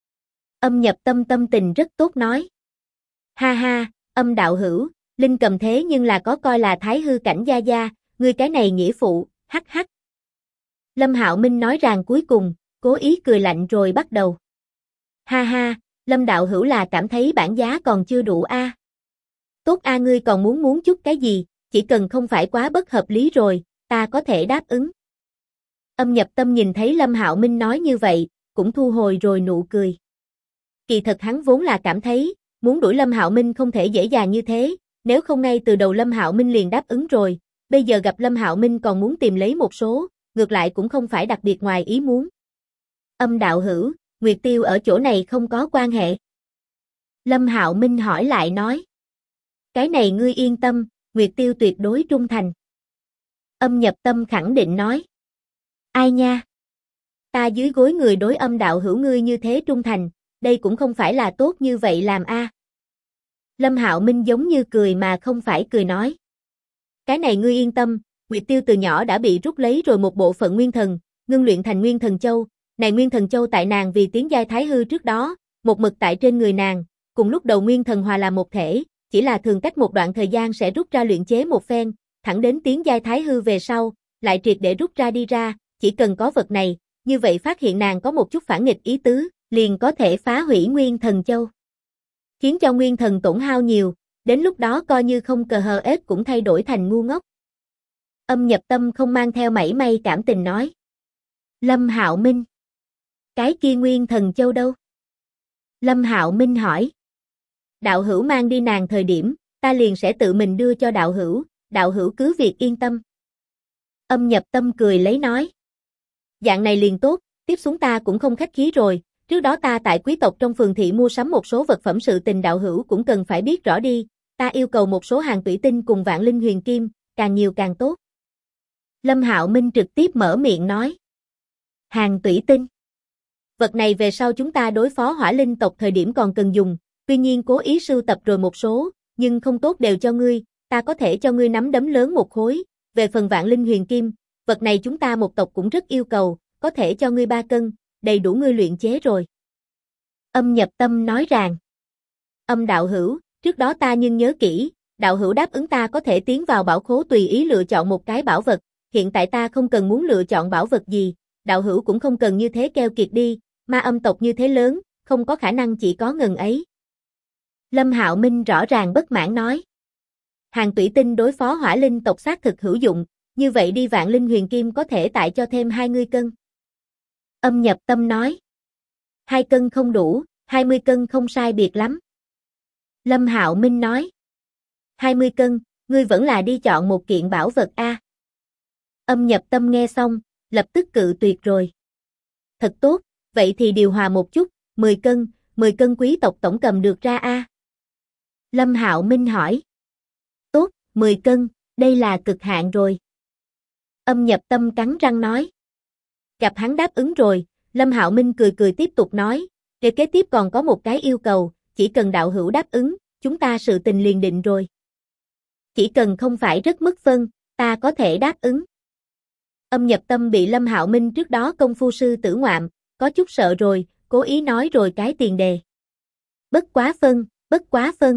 Âm Nhập Tâm tâm tình rất tốt nói. Ha ha, Âm đạo hữu, Linh Cầm thế nhưng là có coi là thái hư cảnh gia gia, ngươi cái này nghĩa phụ, hắc hắc. Lâm Hạo Minh nói rằng cuối cùng, cố ý cười lạnh rồi bắt đầu. Ha ha, Lâm đạo hữu là cảm thấy bản giá còn chưa đủ a. Tốt a, ngươi còn muốn chút cái gì, chỉ cần không phải quá bất hợp lý rồi, ta có thể đáp ứng. Âm Nhập Tâm nhìn thấy Lâm Hạo Minh nói như vậy, cũng thu hồi rồi nụ cười. Kỳ thật hắn vốn là cảm thấy, muốn đuổi Lâm Hạo Minh không thể dễ dàng như thế, nếu không ngay từ đầu Lâm Hạo Minh liền đáp ứng rồi, bây giờ gặp Lâm Hạo Minh còn muốn tìm lấy một số, ngược lại cũng không phải đặc biệt ngoài ý muốn. Âm đạo hữu, Nguyệt Tiêu ở chỗ này không có quan hệ. Lâm Hạo Minh hỏi lại nói. Cái này ngươi yên tâm, Nguyệt Tiêu tuyệt đối trung thành. Âm Nhập Tâm khẳng định nói. Ai nha? Ta dưới gối người đối Âm đạo hữu ngươi như thế trung thành, đây cũng không phải là tốt như vậy làm a. Lâm Hạo Minh giống như cười mà không phải cười nói. Cái này ngươi yên tâm, Nguyệt Tiêu từ nhỏ đã bị rút lấy rồi một bộ phận nguyên thần, ngưng luyện thành Nguyên Thần Châu, này Nguyên Thần Châu tại nàng vì tiến giai thái hư trước đó, một mực tại trên người nàng, cùng lúc đầu Nguyên Thần hòa làm một thể, chỉ là thường cách một đoạn thời gian sẽ rút ra luyện chế một phen, thẳng đến tiến giai thái hư về sau, lại triệt để rút ra đi ra, chỉ cần có vật này, như vậy phát hiện nàng có một chút phản nghịch ý tứ, liền có thể phá hủy Nguyên Thần Châu. Khiến cho Nguyên Thần tổn hao nhiều, đến lúc đó coi như không cờ hờ ết cũng thay đổi thành ngu ngốc. Âm Nhập Tâm không mang theo mảy may cảm tình nói. Lâm Hạo Minh. Cái kia Nguyên Thần Châu đâu? Lâm Hạo Minh hỏi. Đạo hữu mang đi nàng thời điểm, ta liền sẽ tự mình đưa cho đạo hữu cứ việc yên tâm. Âm Nhập Tâm cười lấy nói. Dạng này liền tốt, tiếp xuống ta cũng không khách khí rồi, trước đó ta tại quý tộc trong phường thị mua sắm một số vật phẩm sự tình đạo hữu cũng cần phải biết rõ đi, ta yêu cầu một số hàng thủy tinh cùng vạn linh huyền kim, càng nhiều càng tốt. Lâm Hạo Minh trực tiếp mở miệng nói. Hàng thủy tinh. Vật này về sau chúng ta đối phó hỏa linh tộc thời điểm còn cần dùng, tuy nhiên cố ý sưu tập rồi một số, nhưng không tốt đều cho ngươi, ta có thể cho ngươi nắm đấm lớn một khối, về phần vạn linh huyền kim, vật này chúng ta một tộc cũng rất yêu cầu, có thể cho ngươi 3 cân, đầy đủ ngươi luyện chế rồi. Âm Nhập Tâm nói rằng. Âm đạo hữu, trước đó ta nhưng nhớ kỹ, đạo hữu đáp ứng ta có thể tiến vào bảo khố tùy ý lựa chọn một cái bảo vật, hiện tại ta không cần muốn lựa chọn bảo vật gì, đạo hữu cũng không cần như thế keo kiệt đi, Ma Âm tộc như thế lớn, không có khả năng chỉ có ngần ấy. Lâm Hạo Minh rõ ràng bất mãn nói. Hàng thủy tinh đối phó hỏa linh tộc xác thực hữu dụng, như vậy đi Vạn Linh Huyền Kim có thể tại cho thêm 20 cân. Âm Nhập Tâm nói. 2 cân không đủ, 20 cân không sai biệt lắm. Lâm Hạo Minh nói. 20 cân, ngươi vẫn là đi chọn một kiện bảo vật a. Âm Nhập Tâm nghe xong, lập tức cự tuyệt rồi. Thật tốt, vậy thì điều hòa một chút, 10 cân quý tộc tổng cầm được ra a. Lâm Hạo Minh hỏi. Tốt, 10 cân, đây là cực hạn rồi. Âm Nhập Tâm cắn răng nói. Gặp hắn đáp ứng rồi, Lâm Hạo Minh cười cười tiếp tục nói, kế tiếp còn có một cái yêu cầu, chỉ cần đạo hữu đáp ứng, chúng ta sự tình liền định rồi. Chỉ cần không phải rất mất phân, ta có thể đáp ứng. Âm Nhập Tâm bị Lâm Hạo Minh trước đó công phu sư tử ngoạm, có chút sợ rồi, cố ý nói rồi cái tiền đề. Bất quá phân.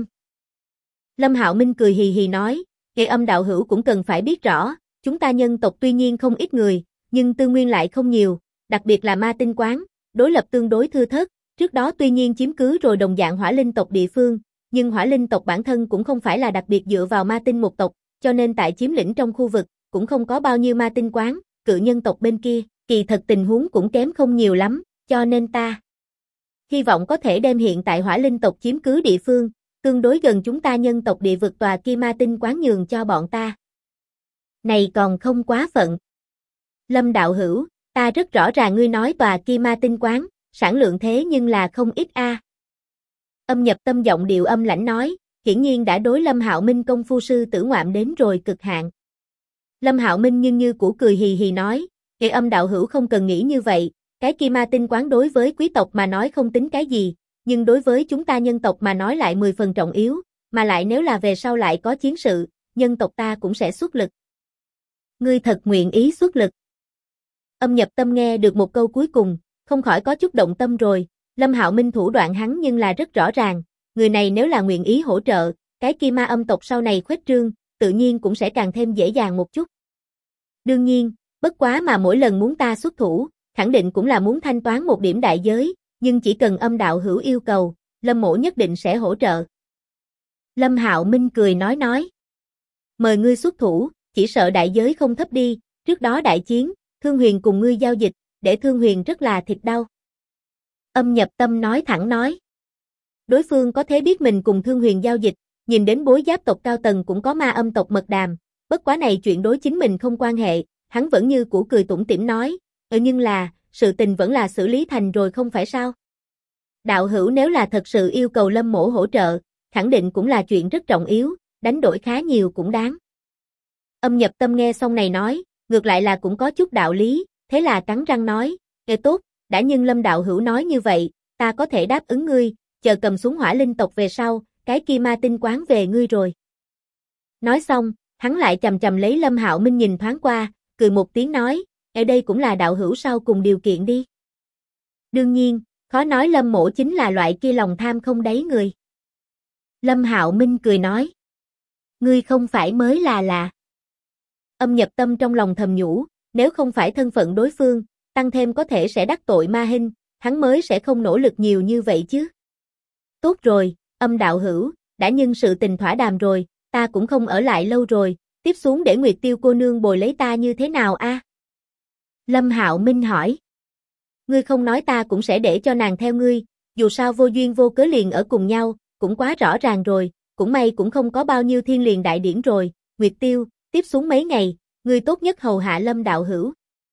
Lâm Hạo Minh cười hì hì nói, Âm đạo hữu cũng cần phải biết rõ, chúng ta nhân tộc tuy nhiên không ít người, nhưng tư nguyên lại không nhiều, đặc biệt là ma tinh quán, đối lập tương đối thưa thớt, trước đó tuy nhiên chiếm cứ rồi đồng dạng hỏa linh tộc địa phương, nhưng hỏa linh tộc bản thân cũng không phải là đặc biệt dựa vào ma tinh một tộc, cho nên tại chiếm lĩnh trong khu vực, cũng không có bao nhiêu ma tinh quán, cự nhân tộc bên kia, kỳ thật tình huống cũng kém không nhiều lắm, cho nên ta hy vọng có thể đem hiện tại hỏa linh tộc chiếm cứ địa phương, tương đối gần chúng ta nhân tộc địa vực tòa kia ma tinh quán nhường cho bọn ta. Này còn không quá phận. Lâm đạo hữu, ta rất rõ ràng ngươi nói tòa kia ma tinh quán, sản lượng thế nhưng là không ít a. Âm Nhập Tâm giọng điệu âm lãnh nói, hiển nhiên đã đối Lâm Hạo Minh công phu sư tử ngoạm đến rồi cực hạn. Lâm Hạo Minh nhưng như cũ cười hì hì nói, Âm đạo hữu không cần nghĩ như vậy, cái kia ma tinh quán đối với quý tộc mà nói không tính cái gì, nhưng đối với chúng ta nhân tộc mà nói lại 10 phần trọng yếu, mà lại nếu là về sau lại có chiến sự, nhân tộc ta cũng sẽ xuất lực. Ngươi thật nguyện ý xuất lực. Âm Nhập Tâm nghe được một câu cuối cùng, không khỏi có chút động tâm rồi, Lâm Hạo Minh thủ đoạn hắn nhưng là rất rõ ràng, người này nếu là nguyện ý hỗ trợ, cái kia ma âm tộc sau này khuếch trương, tự nhiên cũng sẽ càng thêm dễ dàng một chút. Đương nhiên, bất quá mà mỗi lần muốn ta xuất thủ, khẳng định cũng là muốn thanh toán một điểm đại giới, nhưng chỉ cần Âm đạo hữu yêu cầu, Lâm mỗ nhất định sẽ hỗ trợ. Lâm Hạo Minh cười nói. Mời ngươi xuất thủ, chỉ sợ đại giới không thấp đi, trước đó đại chiến, Thương Huyền cùng ngươi giao dịch, để Thương Huyền rất là thịt đau. Âm Nhập Tâm nói thẳng nói. Đối phương có thể biết mình cùng Thương Huyền giao dịch, nhìn đến bối giáp tộc cao tầng cũng có ma âm tộc mật đàm, bất quá này chuyện đối chính mình không quan hệ, hắn vẫn như cũ cười tủm tỉm nói, nhưng là, sự tình vẫn là xử lý thành rồi không phải sao? Đạo hữu nếu là thật sự yêu cầu Lâm mỗ hỗ trợ, khẳng định cũng là chuyện rất trọng yếu, đánh đổi khá nhiều cũng đáng. Âm Nhập Tâm nghe xong này nói, ngược lại là cũng có chút đạo lý, thế là cắn răng nói, tốt, đã nhưng Lâm đạo hữu nói như vậy, ta có thể đáp ứng ngươi, chờ cầm xuống hỏa linh tộc về sau, cái kia ma tinh quán về ngươi rồi. Nói xong, hắn lại chầm chầm lấy Lâm Hạo Minh nhìn thoáng qua, cười một tiếng nói, ở đây cũng là đạo hữu sau cùng điều kiện đi. Đương nhiên, khó nói Lâm mỗ chính là loại kia lòng tham không đáy người. Lâm Hạo Minh cười nói, ngươi không phải mới là. Âm Nhập Tâm trong lòng thầm nhủ, nếu không phải thân phận đối phương, tăng thêm có thể sẽ đắc tội ma hình, hắn mới sẽ không nỗ lực nhiều như vậy chứ. Tốt rồi, Âm đạo hữu, đã nhân sự tình thỏa đàm rồi, ta cũng không ở lại lâu rồi, tiếp xuống để Nguyệt Tiêu cô nương bồi lấy ta như thế nào a? Lâm Hạo Minh hỏi. Ngươi không nói ta cũng sẽ để cho nàng theo ngươi, dù sao vô duyên vô cớ liền ở cùng nhau, cũng quá rõ ràng rồi, cũng may cũng không có bao nhiêu thiên liền đại điển rồi, Nguyệt Tiêu, tiếp xuống mấy ngày, ngươi tốt nhất hầu hạ Lâm đạo hữu.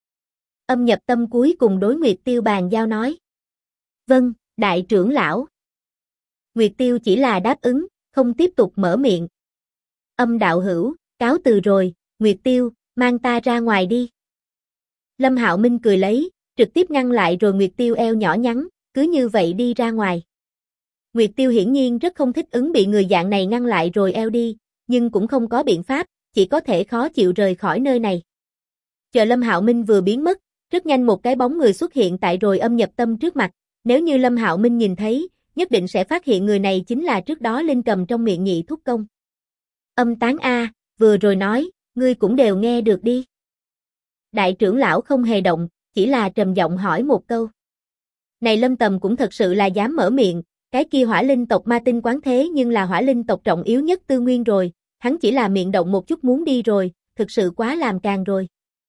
Âm Nhập Tâm cuối cùng đối Nguyệt Tiêu bàn giao nói. Vâng, đại trưởng lão. Nguyệt Tiêu chỉ là đáp ứng, không tiếp tục mở miệng. Âm đạo hữu, cáo từ rồi, Nguyệt Tiêu, mang ta ra ngoài đi. Lâm Hạo Minh cười lấy, trực tiếp ngăn lại rồi Nguyệt Tiêu eo nhỏ nhắn, cứ như vậy đi ra ngoài. Nguyệt Tiêu hiển nhiên rất không thích ứng bị người dạng này ngăn lại rồi eo đi, nhưng cũng không có biện pháp, chỉ có thể khó chịu rời khỏi nơi này. Chờ Lâm Hạo Minh vừa biến mất, rất nhanh một cái bóng người xuất hiện tại rồi Âm Nhập Tâm trước mặt, nếu như Lâm Hạo Minh nhìn thấy, nhất định sẽ phát hiện người này chính là trước đó Linh cầm trong miệng Nhị Thúc Công. Âm Tán A, vừa rồi nói, ngươi cũng đều nghe được đi. Đại trưởng lão không hề động, chỉ là trầm giọng hỏi một câu. Này Lâm Tầm cũng thật sự là dám mở miệng, cái kia hỏa linh tộc ma tinh quán thế nhưng là hỏa linh tộc trọng yếu nhất tư nguyên rồi, hắn chỉ là miệng động một chút muốn đi rồi, thực sự quá làm càng rồi.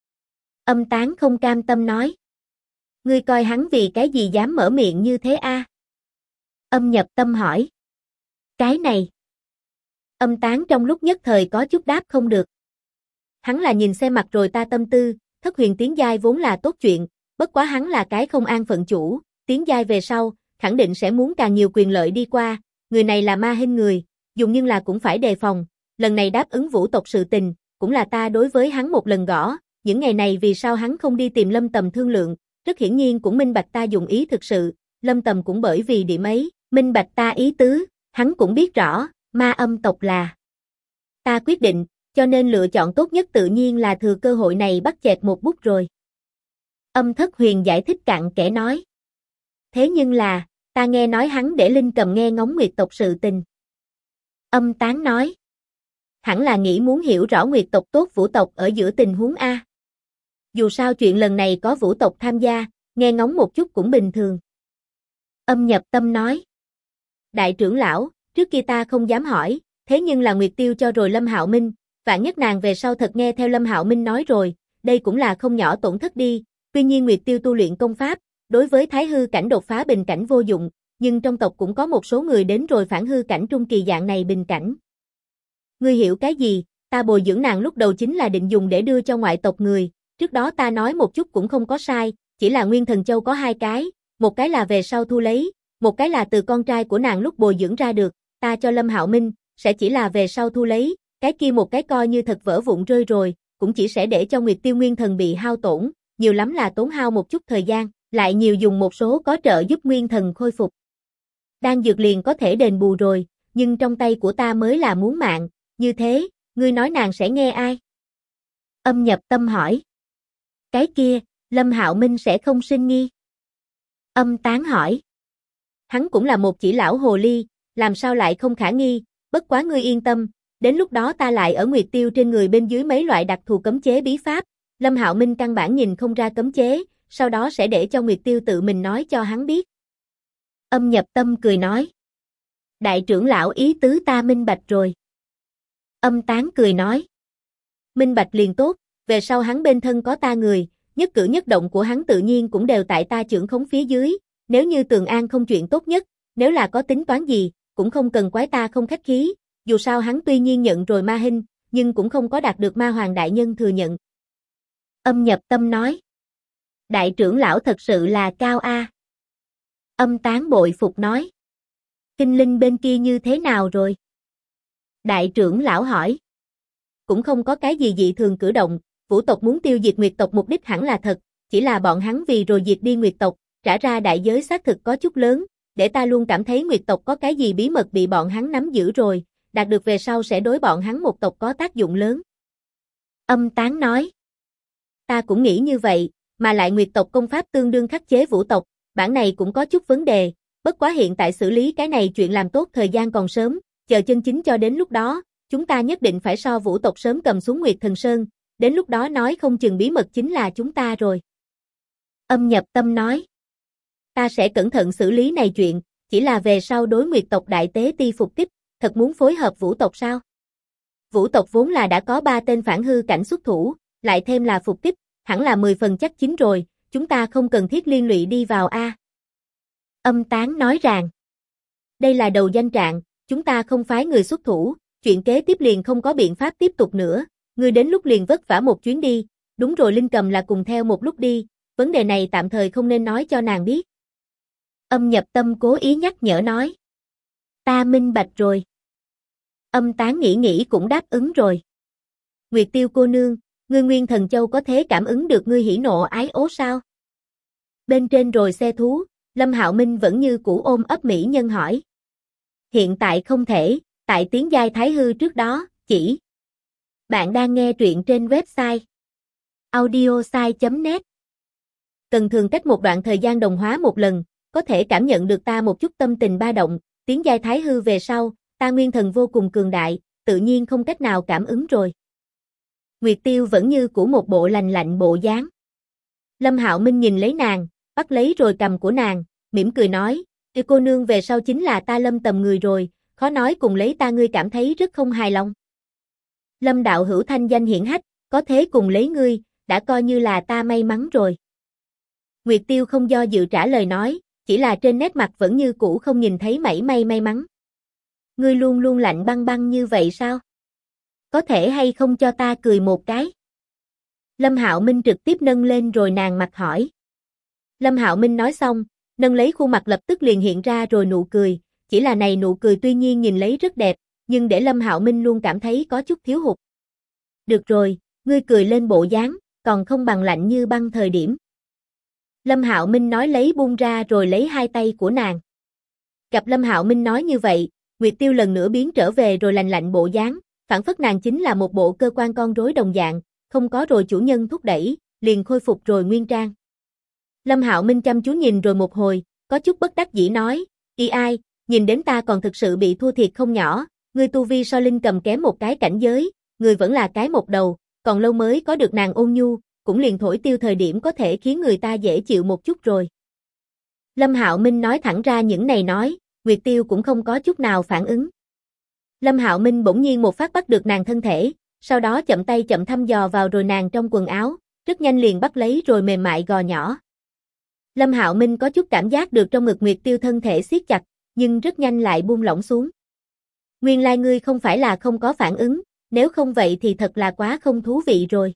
Âm Tán không cam tâm nói. Ngươi coi hắn vì cái gì dám mở miệng như thế a? Âm Nhập Tâm hỏi. Cái này. Âm Tán trong lúc nhất thời có chút đáp không được. Hắn là nhìn xem mặt rồi ta tâm tư, Thất Huyền tiến giai vốn là tốt chuyện, bất quá hắn là cái không an phận chủ, tiến giai về sau, khẳng định sẽ muốn càng nhiều quyền lợi đi qua, người này là ma hình người, dùng nhưng là cũng phải đề phòng, lần này đáp ứng Vũ tộc sự tình, cũng là ta đối với hắn một lần gõ, những ngày này vì sao hắn không đi tìm Lâm Tầm thương lượng, rất hiển nhiên cũng minh bạch ta dùng ý thực sự, Lâm Tầm cũng bởi vì điểm ấy, minh bạch ta ý tứ, hắn cũng biết rõ, ma âm tộc là ta quyết định, cho nên lựa chọn tốt nhất tự nhiên là thừa cơ hội này bắt chẹt một bút rồi. Âm Thất Huyền giải thích cặn kẽ nói. Thế nhưng là, ta nghe nói hắn để Linh Cầm nghe ngóng Nguyệt tộc sự tình. Âm Tán nói. Hẳn là nghĩ muốn hiểu rõ Nguyệt tộc tốt Vũ tộc ở giữa tình huống A. Dù sao chuyện lần này có Vũ tộc tham gia, nghe ngóng một chút cũng bình thường. Âm Nhập Tâm nói. Đại trưởng lão, trước kia ta không dám hỏi, thế nhưng là Nguyệt Tiêu cho rồi Lâm Hạo Minh, vạn nhất nàng về sau thật nghe theo Lâm Hạo Minh nói rồi, đây cũng là không nhỏ tổn thất đi, tuy nhiên Nguyệt Tiêu tu luyện công pháp, đối với thái hư cảnh đột phá bình cảnh vô dụng, nhưng trong tộc cũng có một số người đến rồi phản hư cảnh trung kỳ dạng này bình cảnh. Ngươi hiểu cái gì, ta bồi dưỡng nàng lúc đầu chính là định dùng để đưa cho ngoại tộc người, trước đó ta nói một chút cũng không có sai, chỉ là Nguyên Thần Châu có hai cái, một cái là về sau thu lấy, một cái là từ con trai của nàng lúc bồi dưỡng ra được, ta cho Lâm Hạo Minh, sẽ chỉ là về sau thu lấy, cái kia một cái coi như thật vỡ vụn rơi rồi, cũng chỉ sẽ để cho Nguyệt Tiêu Nguyên Thần bị hao tổn, nhiều lắm là tốn hao một chút thời gian, lại nhiều dùng một số có trợ giúp Nguyên Thần khôi phục. Đan dược liền có thể đền bù rồi, nhưng trong tay của ta mới là muốn mạng, như thế, ngươi nói nàng sẽ nghe ai? Âm Nhập Tâm hỏi. Cái kia, Lâm Hạo Minh sẽ không sinh nghi. Âm Tán hỏi. Hắn cũng là một chỉ lão hồ ly, làm sao lại không khả nghi, bất quá ngươi yên tâm, đến lúc đó ta lại ở Nguyệt Tiêu trên người bên dưới mấy loại đặc thù cấm chế bí pháp, Lâm Hạo Minh căn bản nhìn không ra cấm chế, sau đó sẽ để cho Nguyệt Tiêu tự mình nói cho hắn biết. Âm Nhập Tâm cười nói. Đại trưởng lão ý tứ ta minh bạch rồi. Âm Tán cười nói. Minh bạch liền tốt, về sau hắn bên thân có ta người, nhất cử nhất động của hắn tự nhiên cũng đều tại ta trưởng khống phía dưới, nếu như Tường An không chuyện tốt nhất, nếu là có tính toán gì, cũng không cần quái ta không khách khí, dù sao hắn tuy nhiên nhận rồi ma hình, nhưng cũng không có đạt được ma hoàng đại nhân thừa nhận. Âm Nhập Tâm nói. Đại trưởng lão thật sự là cao a. Âm Tán bội phục nói. Kinh linh bên kia như thế nào rồi? Đại trưởng lão hỏi. Cũng không có cái gì dị thường cử động, Vũ tộc muốn tiêu diệt Nguyệt tộc mục đích hẳn là thật, chỉ là bọn hắn vì rồi diệt đi Nguyệt tộc, trả ra đại giới xác thực có chút lớn, để ta luôn cảm thấy Nguyệt tộc có cái gì bí mật bị bọn hắn nắm giữ rồi, đạt được về sau sẽ đối bọn hắn một tộc có tác dụng lớn. Âm Tán nói. Ta cũng nghĩ như vậy, mà lại Nguyệt tộc công pháp tương đương khắc chế Vũ tộc, bản này cũng có chút vấn đề, bất quá hiện tại xử lý cái này chuyện làm tốt thời gian còn sớm, chờ chân chính cho đến lúc đó, chúng ta nhất định phải so Vũ tộc sớm cầm xuống Nguyệt Thần Sơn, đến lúc đó nói không chừng bí mật chính là chúng ta rồi. Âm Nhập Tâm nói. Ta sẽ cẩn thận xử lý này chuyện, chỉ là về sau đối Nguyệt tộc đại tế ti phục kích, thật muốn phối hợp Vũ tộc sao? Vũ tộc vốn là đã có 3 tên phản hư cảnh xuất thủ, lại thêm là phục kích, hẳn là 10 phần chắc chín rồi, chúng ta không cần thiết liên lụy đi vào a. Âm Tán nói rằng, đây là đầu danh trạng, chúng ta không phái người xuất thủ, chuyện kế tiếp liền không có biện pháp tiếp tục nữa, ngươi đến lúc liền vất vả một chuyến đi, đúng rồi Linh Cầm là cùng theo một lúc đi, vấn đề này tạm thời không nên nói cho nàng biết. Âm Nhập Tâm cố ý nhắc nhở nói. Ta minh bạch rồi. Âm Tán nghĩ cũng đáp ứng rồi. Nguyệt Tiêu cô nương, ngươi Nguyên Thần Châu có thế cảm ứng được ngươi hỉ nộ ái ố sao? Bên trên rồi xe thú, Lâm Hạo Minh vẫn như cũ ôm ấp mỹ nhân hỏi. Hiện tại không thể, tại tiến giai thái hư trước đó, chỉ. Bạn đang nghe truyện trên website audiosai.net. Cần thường cách một đoạn thời gian đồng hóa một lần, có thể cảm nhận được ta một chút tâm tình ba động, tiến giai thái hư về sau, ta nguyên thần vô cùng cường đại, tự nhiên không cách nào cảm ứng rồi. Nguyệt Tiêu vẫn như cũ một bộ lành lạnh bộ dáng. Lâm Hạo Minh nhìn lấy nàng, bắt lấy rồi cầm của nàng, mỉm cười nói, cô nương về sau chính là ta Lâm Tầm người rồi, khó nói cùng lấy ta ngươi cảm thấy rất không hài lòng. Lâm đạo hữu thanh danh hiển hách, có thế cùng lấy ngươi, đã coi như là ta may mắn rồi. Nguyệt Tiêu không do dự trả lời nói, chỉ là trên nét mặt vẫn như cũ không nhìn thấy mảy may may mắn. Ngươi luôn luôn lạnh băng băng như vậy sao? Có thể hay không cho ta cười một cái? Lâm Hạo Minh trực tiếp nâng lên rồi nàng mặt hỏi. Lâm Hạo Minh nói xong, nâng lấy khuôn mặt lập tức liền hiện ra rồi nụ cười, chỉ là này nụ cười tuy nhiên nhìn lấy rất đẹp, nhưng để Lâm Hạo Minh luôn cảm thấy có chút thiếu hụt. Được rồi, ngươi cười lên bộ dáng, còn không bằng lạnh như băng thời điểm. Lâm Hạo Minh nói lấy buông ra rồi lấy hai tay của nàng. Gặp Lâm Hạo Minh nói như vậy, Nguyệt Tiêu lần nữa biến trở về rồi lạnh lạnh bộ dáng, phản phất nàng chính là một bộ cơ quan con rối đồng dạng, không có rồi chủ nhân thúc đẩy, liền khôi phục rồi nguyên trang. Lâm Hạo Minh chăm chú nhìn rồi một hồi, có chút bất đắc dĩ nói, y ai, nhìn đến ta còn thực sự bị thua thiệt không nhỏ, ngươi tu vi so Linh Cầm kém một cái cảnh giới, người vẫn là cái một đầu, còn lâu mới có được nàng ôn nhu, cũng liền thổi tiêu thời điểm có thể khiến người ta dễ chịu một chút rồi. Lâm Hạo Minh nói thẳng ra những này nói, Nguyệt Tiêu cũng không có chút nào phản ứng. Lâm Hạo Minh bỗng nhiên một phát bắt được nàng thân thể, sau đó chậm tay chậm thăm dò vào rồi nàng trong quần áo, rất nhanh liền bắt lấy rồi mềm mại gò nhỏ. Lâm Hạo Minh có chút cảm giác được trong ngực Nguyệt Tiêu thân thể siết chặt, nhưng rất nhanh lại buông lỏng xuống. Nguyên lai ngươi không phải là không có phản ứng, nếu không vậy thì thật là quá không thú vị rồi.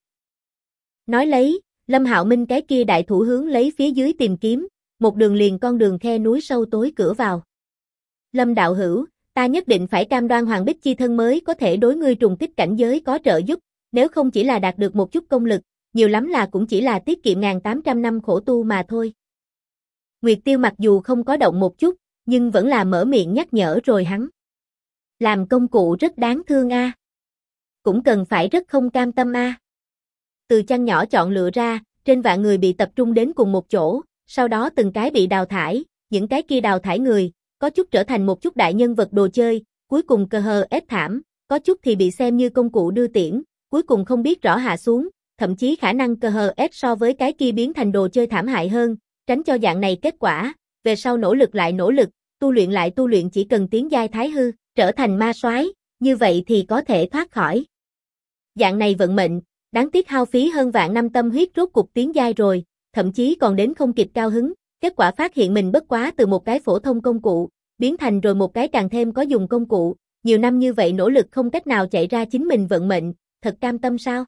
Nói lấy, Lâm Hạo Minh cái kia đại thủ hướng lấy phía dưới tìm kiếm, một đường liền con đường khe núi sâu tối cửa vào. Lâm đạo hữu, ta nhất định phải cam đoan Hoàng Bích chi thân mới có thể đối ngươi trùng kích cảnh giới có trợ giúp, nếu không chỉ là đạt được một chút công lực, nhiều lắm là cũng chỉ là tiết kiệm 1800 năm khổ tu mà thôi. Nguyệt Tiêu mặc dù không có động một chút, nhưng vẫn là mở miệng nhắc nhở rồi hắn. Làm công cụ rất đáng thương a. Cũng cần phải rất không cam tâm a. Từ chăn nhỏ chọn lựa ra, trên vạn người bị tập trung đến cùng một chỗ, sau đó từng cái bị đào thải, những cái kia đào thải người, có chút trở thành một chút đại nhân vật đồ chơi, cuối cùng cơ hờ ép thảm, có chút thì bị xem như công cụ đưa tiễn, cuối cùng không biết rõ hạ xuống, thậm chí khả năng cơ hờ ép so với cái kia biến thành đồ chơi thảm hại hơn, tránh cho dạng này kết quả, về sau nỗ lực lại nỗ lực, tu luyện lại tu luyện chỉ cần tiến giai thái hư, trở thành ma soái, như vậy thì có thể thoát khỏi. Dạng này vận mệnh, đáng tiếc hao phí hơn vạn năm tâm huyết rốt cục tiến giai rồi, thậm chí còn đến không kịp cao hứng, kết quả phát hiện mình bất quá từ một cái phổ thông công cụ, biến thành rồi một cái càng thêm có dùng công cụ, nhiều năm như vậy nỗ lực không cách nào chạy ra chính mình vận mệnh, thật cam tâm sao?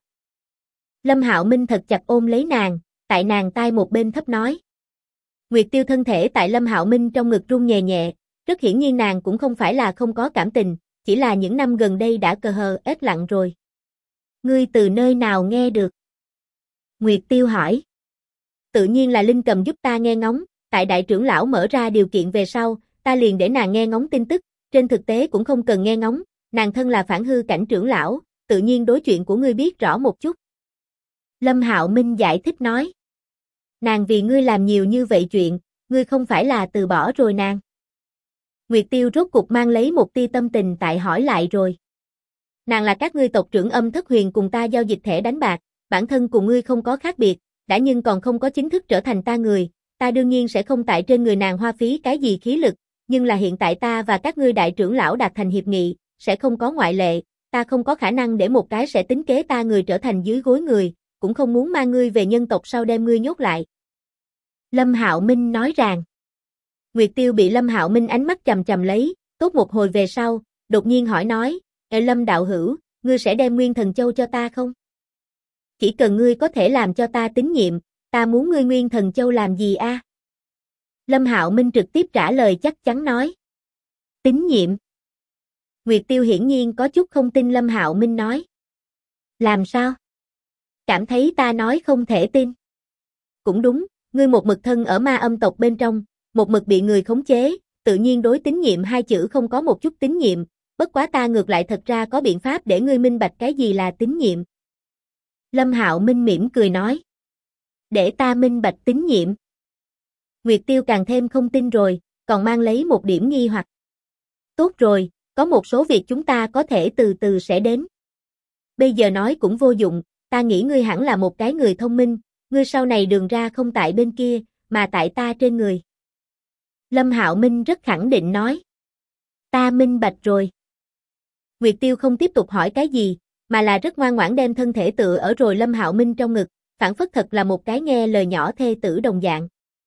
Lâm Hạo Minh thật chặt ôm lấy nàng, tại nàng tai một bên thấp nói. Nguyệt Tiêu thân thể tại Lâm Hạo Minh trong ngực run nhẹ nhẹ, rất hiển nhiên nàng cũng không phải là không có cảm tình, chỉ là những năm gần đây đã cờ hờ ết lặng rồi. Ngươi từ nơi nào nghe được? Nguyệt Tiêu hỏi. Tự nhiên là Linh Cầm giúp ta nghe ngóng, tại đại trưởng lão mở ra điều kiện về sau, ta liền để nàng nghe ngóng tin tức, trên thực tế cũng không cần nghe ngóng, nàng thân là phản hư cảnh trưởng lão, tự nhiên đối chuyện của ngươi biết rõ một chút. Lâm Hạo Minh giải thích nói. Nàng vì ngươi làm nhiều như vậy chuyện, ngươi không phải là từ bỏ rồi nàng. Nguyệt Tiêu rốt cục mang lấy một tia tâm tình tại hỏi lại rồi. Nàng là các ngươi tộc trưởng Âm Thất Huyền cùng ta giao dịch thẻ đánh bạc, bản thân cùng ngươi không có khác biệt, đã nhưng còn không có chính thức trở thành ta người, ta đương nhiên sẽ không tại trên người nàng hoa phí cái gì khí lực, nhưng là hiện tại ta và các ngươi đại trưởng lão đạt thành hiệp nghị, sẽ không có ngoại lệ, ta không có khả năng để một cái sẽ tính kế ta người trở thành dưới gối người, cũng không muốn mang ngươi về nhân tộc sau đem ngươi nhốt lại. Lâm Hạo Minh nói rằng. Nguyệt Tiêu bị Lâm Hạo Minh ánh mắt chằm chằm lấy, tốt một hồi về sau, đột nhiên hỏi nói, Lâm đạo hữu, ngươi sẽ đem Nguyên Thần Châu cho ta không? Chỉ cần ngươi có thể làm cho ta tín nhiệm, ta muốn ngươi Nguyên Thần Châu làm gì a? Lâm Hạo Minh trực tiếp trả lời chắc chắn nói. Tín nhiệm. Nguyệt Tiêu hiển nhiên có chút không tin Lâm Hạo Minh nói. Làm sao? Cảm thấy ta nói không thể tin. Cũng đúng, ngươi một mực thân ở ma âm tộc bên trong, một mực bị người khống chế, tự nhiên đối tín nhiệm hai chữ không có một chút tín nhiệm, bất quá ta ngược lại thật ra có biện pháp để ngươi minh bạch cái gì là tín nhiệm. Lâm Hạo Minh mỉm cười nói. Để ta minh bạch tín nhiệm. Nguyệt Tiêu càng thêm không tin rồi, còn mang lấy một điểm nghi hoặc. Tốt rồi, có một số việc chúng ta có thể từ từ sẽ đến. Bây giờ nói cũng vô dụng, ta nghĩ ngươi hẳn là một cái người thông minh, ngươi sau này đường ra không tại bên kia, mà tại ta trên người. Lâm Hạo Minh rất khẳng định nói. Ta minh bạch rồi. Nguyệt Tiêu không tiếp tục hỏi cái gì, mà là rất ngoan ngoãn đem thân thể tựa ở rồi Lâm Hạo Minh trong ngực, phảng phất thật là một cái nghe lời nhỏ thê tử đồng dạng.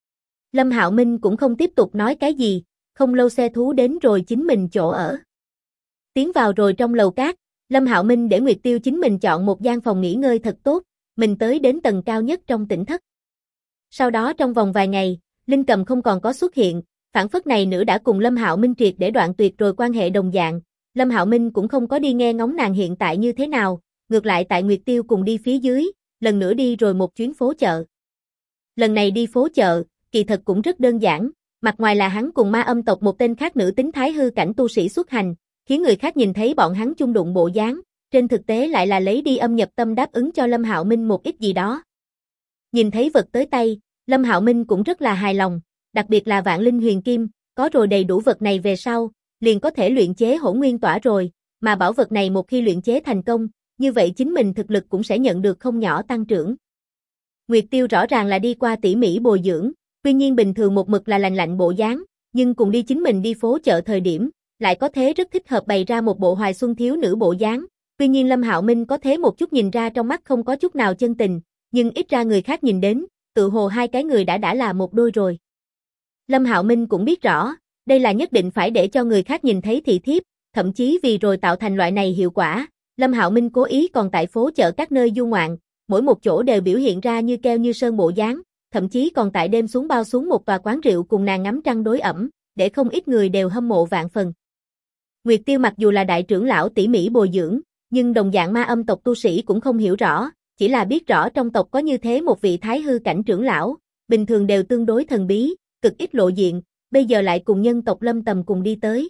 Lâm Hạo Minh cũng không tiếp tục nói cái gì, không lâu xe thú đến rồi chính mình chỗ ở. Tiến vào rồi trong lầu cát, Lâm Hạo Minh để Nguyệt Tiêu chính mình chọn một gian phòng nghỉ ngơi thật tốt, mình tới đến tầng cao nhất trong tỉnh thất. Sau đó trong vòng vài ngày, Linh Cầm không còn có xuất hiện, phảng phất này nữ đã cùng Lâm Hạo Minh triệt để đoạn tuyệt rồi quan hệ đồng dạng. Lâm Hạo Minh cũng không có đi nghe ngóng nàng hiện tại như thế nào, ngược lại tại Nguyệt Tiêu cùng đi phía dưới, lần nữa đi rồi một chuyến phố chợ. Lần này đi phố chợ, kỳ thật cũng rất đơn giản, mặt ngoài là hắn cùng ma âm tộc một tên khác nữ tính thái hư cảnh tu sĩ xuất hành, khiến người khác nhìn thấy bọn hắn chung đụng bộ dáng, trên thực tế lại là lấy đi âm nhập tâm đáp ứng cho Lâm Hạo Minh một ít gì đó. Nhìn thấy vật tới tay, Lâm Hạo Minh cũng rất là hài lòng, đặc biệt là Vạn Linh Huyền Kim, có rồi đầy đủ vật này về sau, liền có thể luyện chế Hỗn Nguyên Tỏa rồi, mà bảo vật này một khi luyện chế thành công, như vậy chính mình thực lực cũng sẽ nhận được không nhỏ tăng trưởng. Nguyệt Tiêu rõ ràng là đi qua tỉ mỉ bồi dưỡng, tuy nhiên bình thường một mực là lành lạnh bộ dáng, nhưng cùng đi chính mình đi phố chợ thời điểm, lại có thế rất thích hợp bày ra một bộ hoài xuân thiếu nữ bộ dáng. Tuy nhiên Lâm Hạo Minh có thế một chút nhìn ra trong mắt không có chút nào chân tình, nhưng ít ra người khác nhìn đến, tự hồ hai cái người đã là một đôi rồi. Lâm Hạo Minh cũng biết rõ, đây là nhất định phải để cho người khác nhìn thấy thị thiếp, thậm chí vì rồi tạo thành loại này hiệu quả, Lâm Hạo Minh cố ý còn tại phố chợ các nơi du ngoạn, mỗi một chỗ đều biểu hiện ra như keo như sơn bộ dáng, thậm chí còn tại đêm xuống bao xuống một tòa quán rượu cùng nàng ngắm trăng đối ẩm, để không ít người đều hâm mộ vạn phần. Nguyệt Tiêu mặc dù là đại trưởng lão tỉ mỉ bồi dưỡng, nhưng đồng dạng ma âm tộc tu sĩ cũng không hiểu rõ, chỉ là biết rõ trong tộc có như thế một vị thái hư cảnh trưởng lão, bình thường đều tương đối thần bí, cực ít lộ diện, bây giờ lại cùng nhân tộc Lâm Tầm cùng đi tới.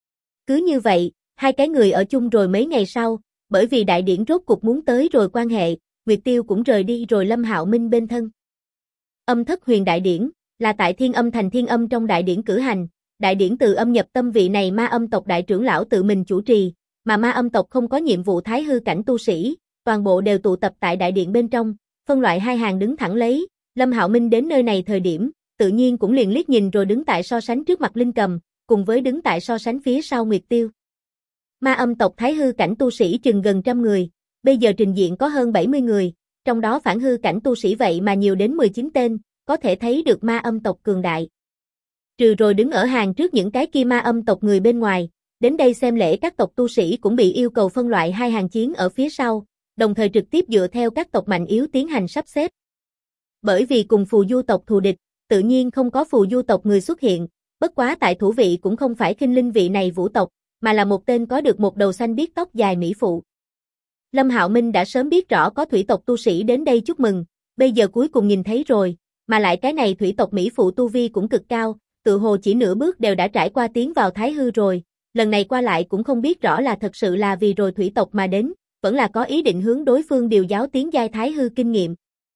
Cứ như vậy, hai cái người ở chung rồi mấy ngày sau, bởi vì đại điển rốt cục muốn tới rồi quan hệ, Nguyệt Tiêu cũng rời đi rồi Lâm Hạo Minh bên thân. Âm thất huyền đại điển, là tại Thiên Âm thành Thiên Âm trong đại điển cử hành, đại điển từ âm nhập tâm vị này ma âm tộc đại trưởng lão tự mình chủ trì, mà ma âm tộc không có nhiệm vụ thái hư cảnh tu sĩ, toàn bộ đều tụ tập tại đại điện bên trong, phân loại hai hàng đứng thẳng lấy, Lâm Hạo Minh đến nơi này thời điểm, tự nhiên cũng liền liếc nhìn rồi đứng tại so sánh trước mặt Linh Cầm, cùng với đứng tại so sánh phía sau Nguyệt Tiêu. Ma âm tộc thái hư cảnh tu sĩ chừng gần 100 người, bây giờ trình diện có hơn 70 người, trong đó phản hư cảnh tu sĩ vậy mà nhiều đến 19 tên, có thể thấy được ma âm tộc cường đại. Trừ rồi đứng ở hàng trước những cái kia ma âm tộc người bên ngoài, đến đây xem lễ các tộc tu sĩ cũng bị yêu cầu phân loại hai hàng chiến ở phía sau, đồng thời trực tiếp dựa theo các tộc mạnh yếu tiến hành sắp xếp. Bởi vì cùng phù du tộc thù địch, tự nhiên không có phù du tộc người xuất hiện, bất quá tại thủ vị cũng không phải Khinh Linh vị này vũ tộc, mà là một tên có được một đầu xanh biếc tóc dài mỹ phụ. Lâm Hạo Minh đã sớm biết rõ có thủy tộc tu sĩ đến đây chúc mừng, bây giờ cuối cùng nhìn thấy rồi, mà lại cái này thủy tộc mỹ phụ tu vi cũng cực cao, tự hồ chỉ nửa bước đều đã trải qua tiến vào thái hư rồi, lần này qua lại cũng không biết rõ là thật sự là vì rồi thủy tộc mà đến, vẫn là có ý định hướng đối phương điều giáo tiến giai thái hư kinh nghiệm.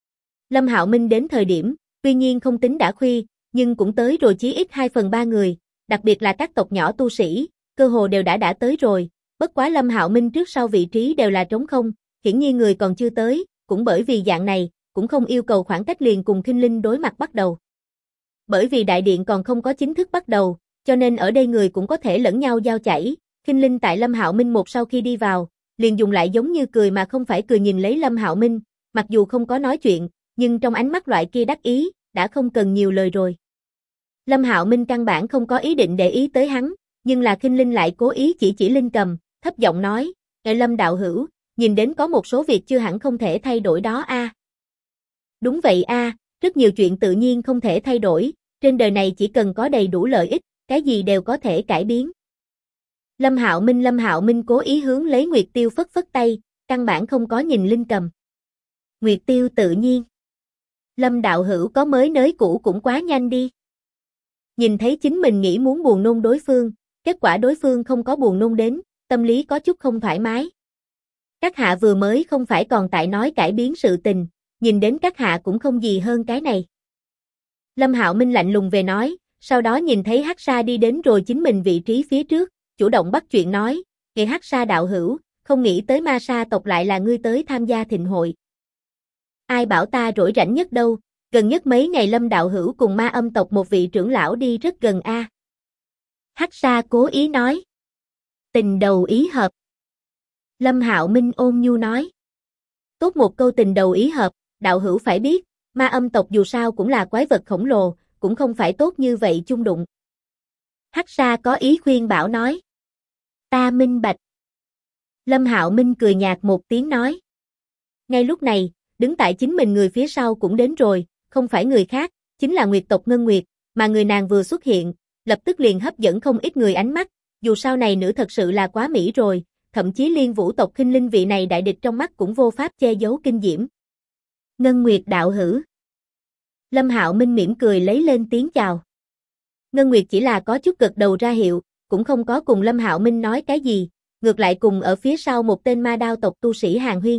Lâm Hạo Minh đến thời điểm, tuy nhiên không tính đã khuya, nhưng cũng tới rồi chí ít 2/3 người, đặc biệt là các tộc nhỏ tu sĩ, cơ hồ đều đã tới rồi, bất quá Lâm Hạo Minh trước sau vị trí đều là trống không, hiển nhiên người còn chưa tới, cũng bởi vì dạng này, cũng không yêu cầu khoảng cách liền cùng Khinh Linh đối mặt bắt đầu. Bởi vì đại điện còn không có chính thức bắt đầu, cho nên ở đây người cũng có thể lẫn nhau giao chảy, Khinh Linh tại Lâm Hạo Minh một sau khi đi vào, liền dùng lại giống như cười mà không phải cười nhìn lấy Lâm Hạo Minh, mặc dù không có nói chuyện, nhưng trong ánh mắt loại kia đắc ý, đã không cần nhiều lời rồi. Lâm Hạo Minh căn bản không có ý định để ý tới hắn, nhưng là Khinh Linh lại cố ý chỉ Linh Cầm, thấp giọng nói, Lâm đạo hữu, nhìn đến có một số việc chưa hẳn không thể thay đổi đó a. Đúng vậy a, rất nhiều chuyện tự nhiên không thể thay đổi, trên đời này chỉ cần có đầy đủ lợi ích, cái gì đều có thể cải biến. Lâm Hạo Minh cố ý hướng lấy Nguyệt Tiêu phất phất tay, căn bản không có nhìn Linh Cầm. Nguyệt Tiêu tự nhiên. Lâm đạo hữu có mới nới cũ cũng quá nhanh đi. Nhìn thấy chính mình nghĩ muốn buồn nôn đối phương, kết quả đối phương không có buồn nôn đến, tâm lý có chút không thoải mái. Các hạ vừa mới không phải còn tại nói cải biến sự tình, nhìn đến các hạ cũng không gì hơn cái này. Lâm Hạo Minh lạnh lùng về nói, sau đó nhìn thấy Hắc Sa đi đến rồi chính mình vị trí phía trước, chủ động bắt chuyện nói, "Kệ Hắc Sa đạo hữu, không nghĩ tới ma sa tộc lại là ngươi tới tham gia thịnh hội. Ai bảo ta rỗi rảnh nhất đâu, gần nhất mấy ngày Lâm đạo hữu cùng ma âm tộc một vị trưởng lão đi rất gần a." Hắc Sa cố ý nói. Tình đầu ý hợp. Lâm Hạo Minh ôn nhu nói. Tốt một câu tình đầu ý hợp, đạo hữu phải biết, ma âm tộc dù sao cũng là quái vật khổng lồ, cũng không phải tốt như vậy chung đụng. Hắc Sa có ý khuyên bảo nói. Ta minh bạch. Lâm Hạo Minh cười nhạt một tiếng nói. Ngay lúc này, đứng tại chính mình người phía sau cũng đến rồi, không phải người khác, chính là Nguyệt tộc Ngân Nguyệt, mà người nàng vừa xuất hiện, lập tức liền hấp dẫn không ít người ánh mắt, dù sao này nữ thật sự là quá mỹ rồi, thậm chí liên Vũ tộc Khinh Linh vị này đại địch trong mắt cũng vô pháp che giấu kinh diễm. Ngân Nguyệt đạo hữu. Lâm Hạo Minh mỉm cười lấy lên tiếng chào. Ngân Nguyệt chỉ là có chút gật đầu ra hiệu, cũng không có cùng Lâm Hạo Minh nói cái gì, ngược lại cùng ở phía sau một tên ma đao tộc tu sĩ Hàn Huyên.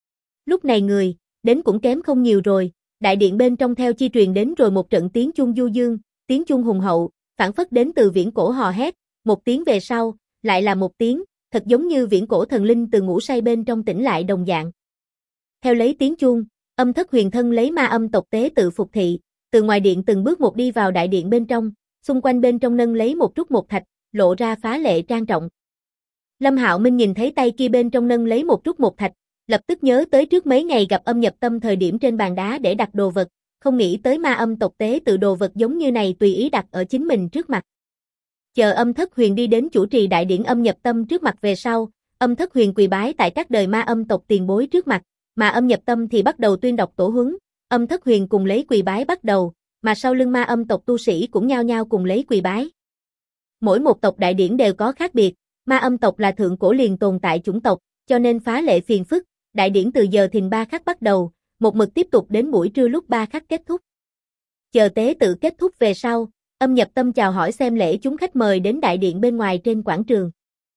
Lúc này người, đến cũng kém không nhiều rồi, đại điện bên trong theo chi truyền đến rồi một trận tiếng chuông du dương, tiếng chuông hùng hậu, phảng phất đến từ viễn cổ hò hét, một tiếng về sau, lại là một tiếng, thật giống như viễn cổ thần linh từ ngủ say bên trong tỉnh lại đồng dạng. Theo lấy tiếng chuông, Âm Thất Huyền thân lấy ma âm tộc tế tự phục thị, từ ngoài điện từng bước một đi vào đại điện bên trong, xung quanh bên trong nâng lấy một trúc một thạch, lộ ra phá lệ trang trọng. Lâm Hạo Minh nhìn thấy tay kia bên trong nâng lấy một trúc một thạch, lập tức nhớ tới trước mấy ngày gặp Âm Nhập Tâm thời điểm trên bàn đá để đặt đồ vật, không nghĩ tới ma âm tộc tế tự đồ vật giống như này tùy ý đặt ở chính mình trước mặt. Chờ Âm Thất Huyền đi đến chủ trì đại điển Âm Nhập Tâm trước mặt về sau, Âm Thất Huyền quỳ bái tại các đời ma âm tộc tiền bối trước mặt, mà Âm Nhập Tâm thì bắt đầu tuyên đọc tổ huấn, Âm Thất Huyền cùng lấy quỳ bái bắt đầu, mà sau lưng ma âm tộc tu sĩ cũng nhao nhao cùng lấy quỳ bái. Mỗi một tộc đại điển đều có khác biệt, ma âm tộc là thượng cổ liền tồn tại chủng tộc, cho nên phá lệ phiền phức, đại điển từ giờ thìn 3 khắc bắt đầu, một mực tiếp tục đến buổi trưa lúc 3 khắc kết thúc. Chờ tế tự kết thúc về sau, Âm Nhập Tâm chào hỏi xem lễ chúng khách mời đến đại điện bên ngoài trên quảng trường.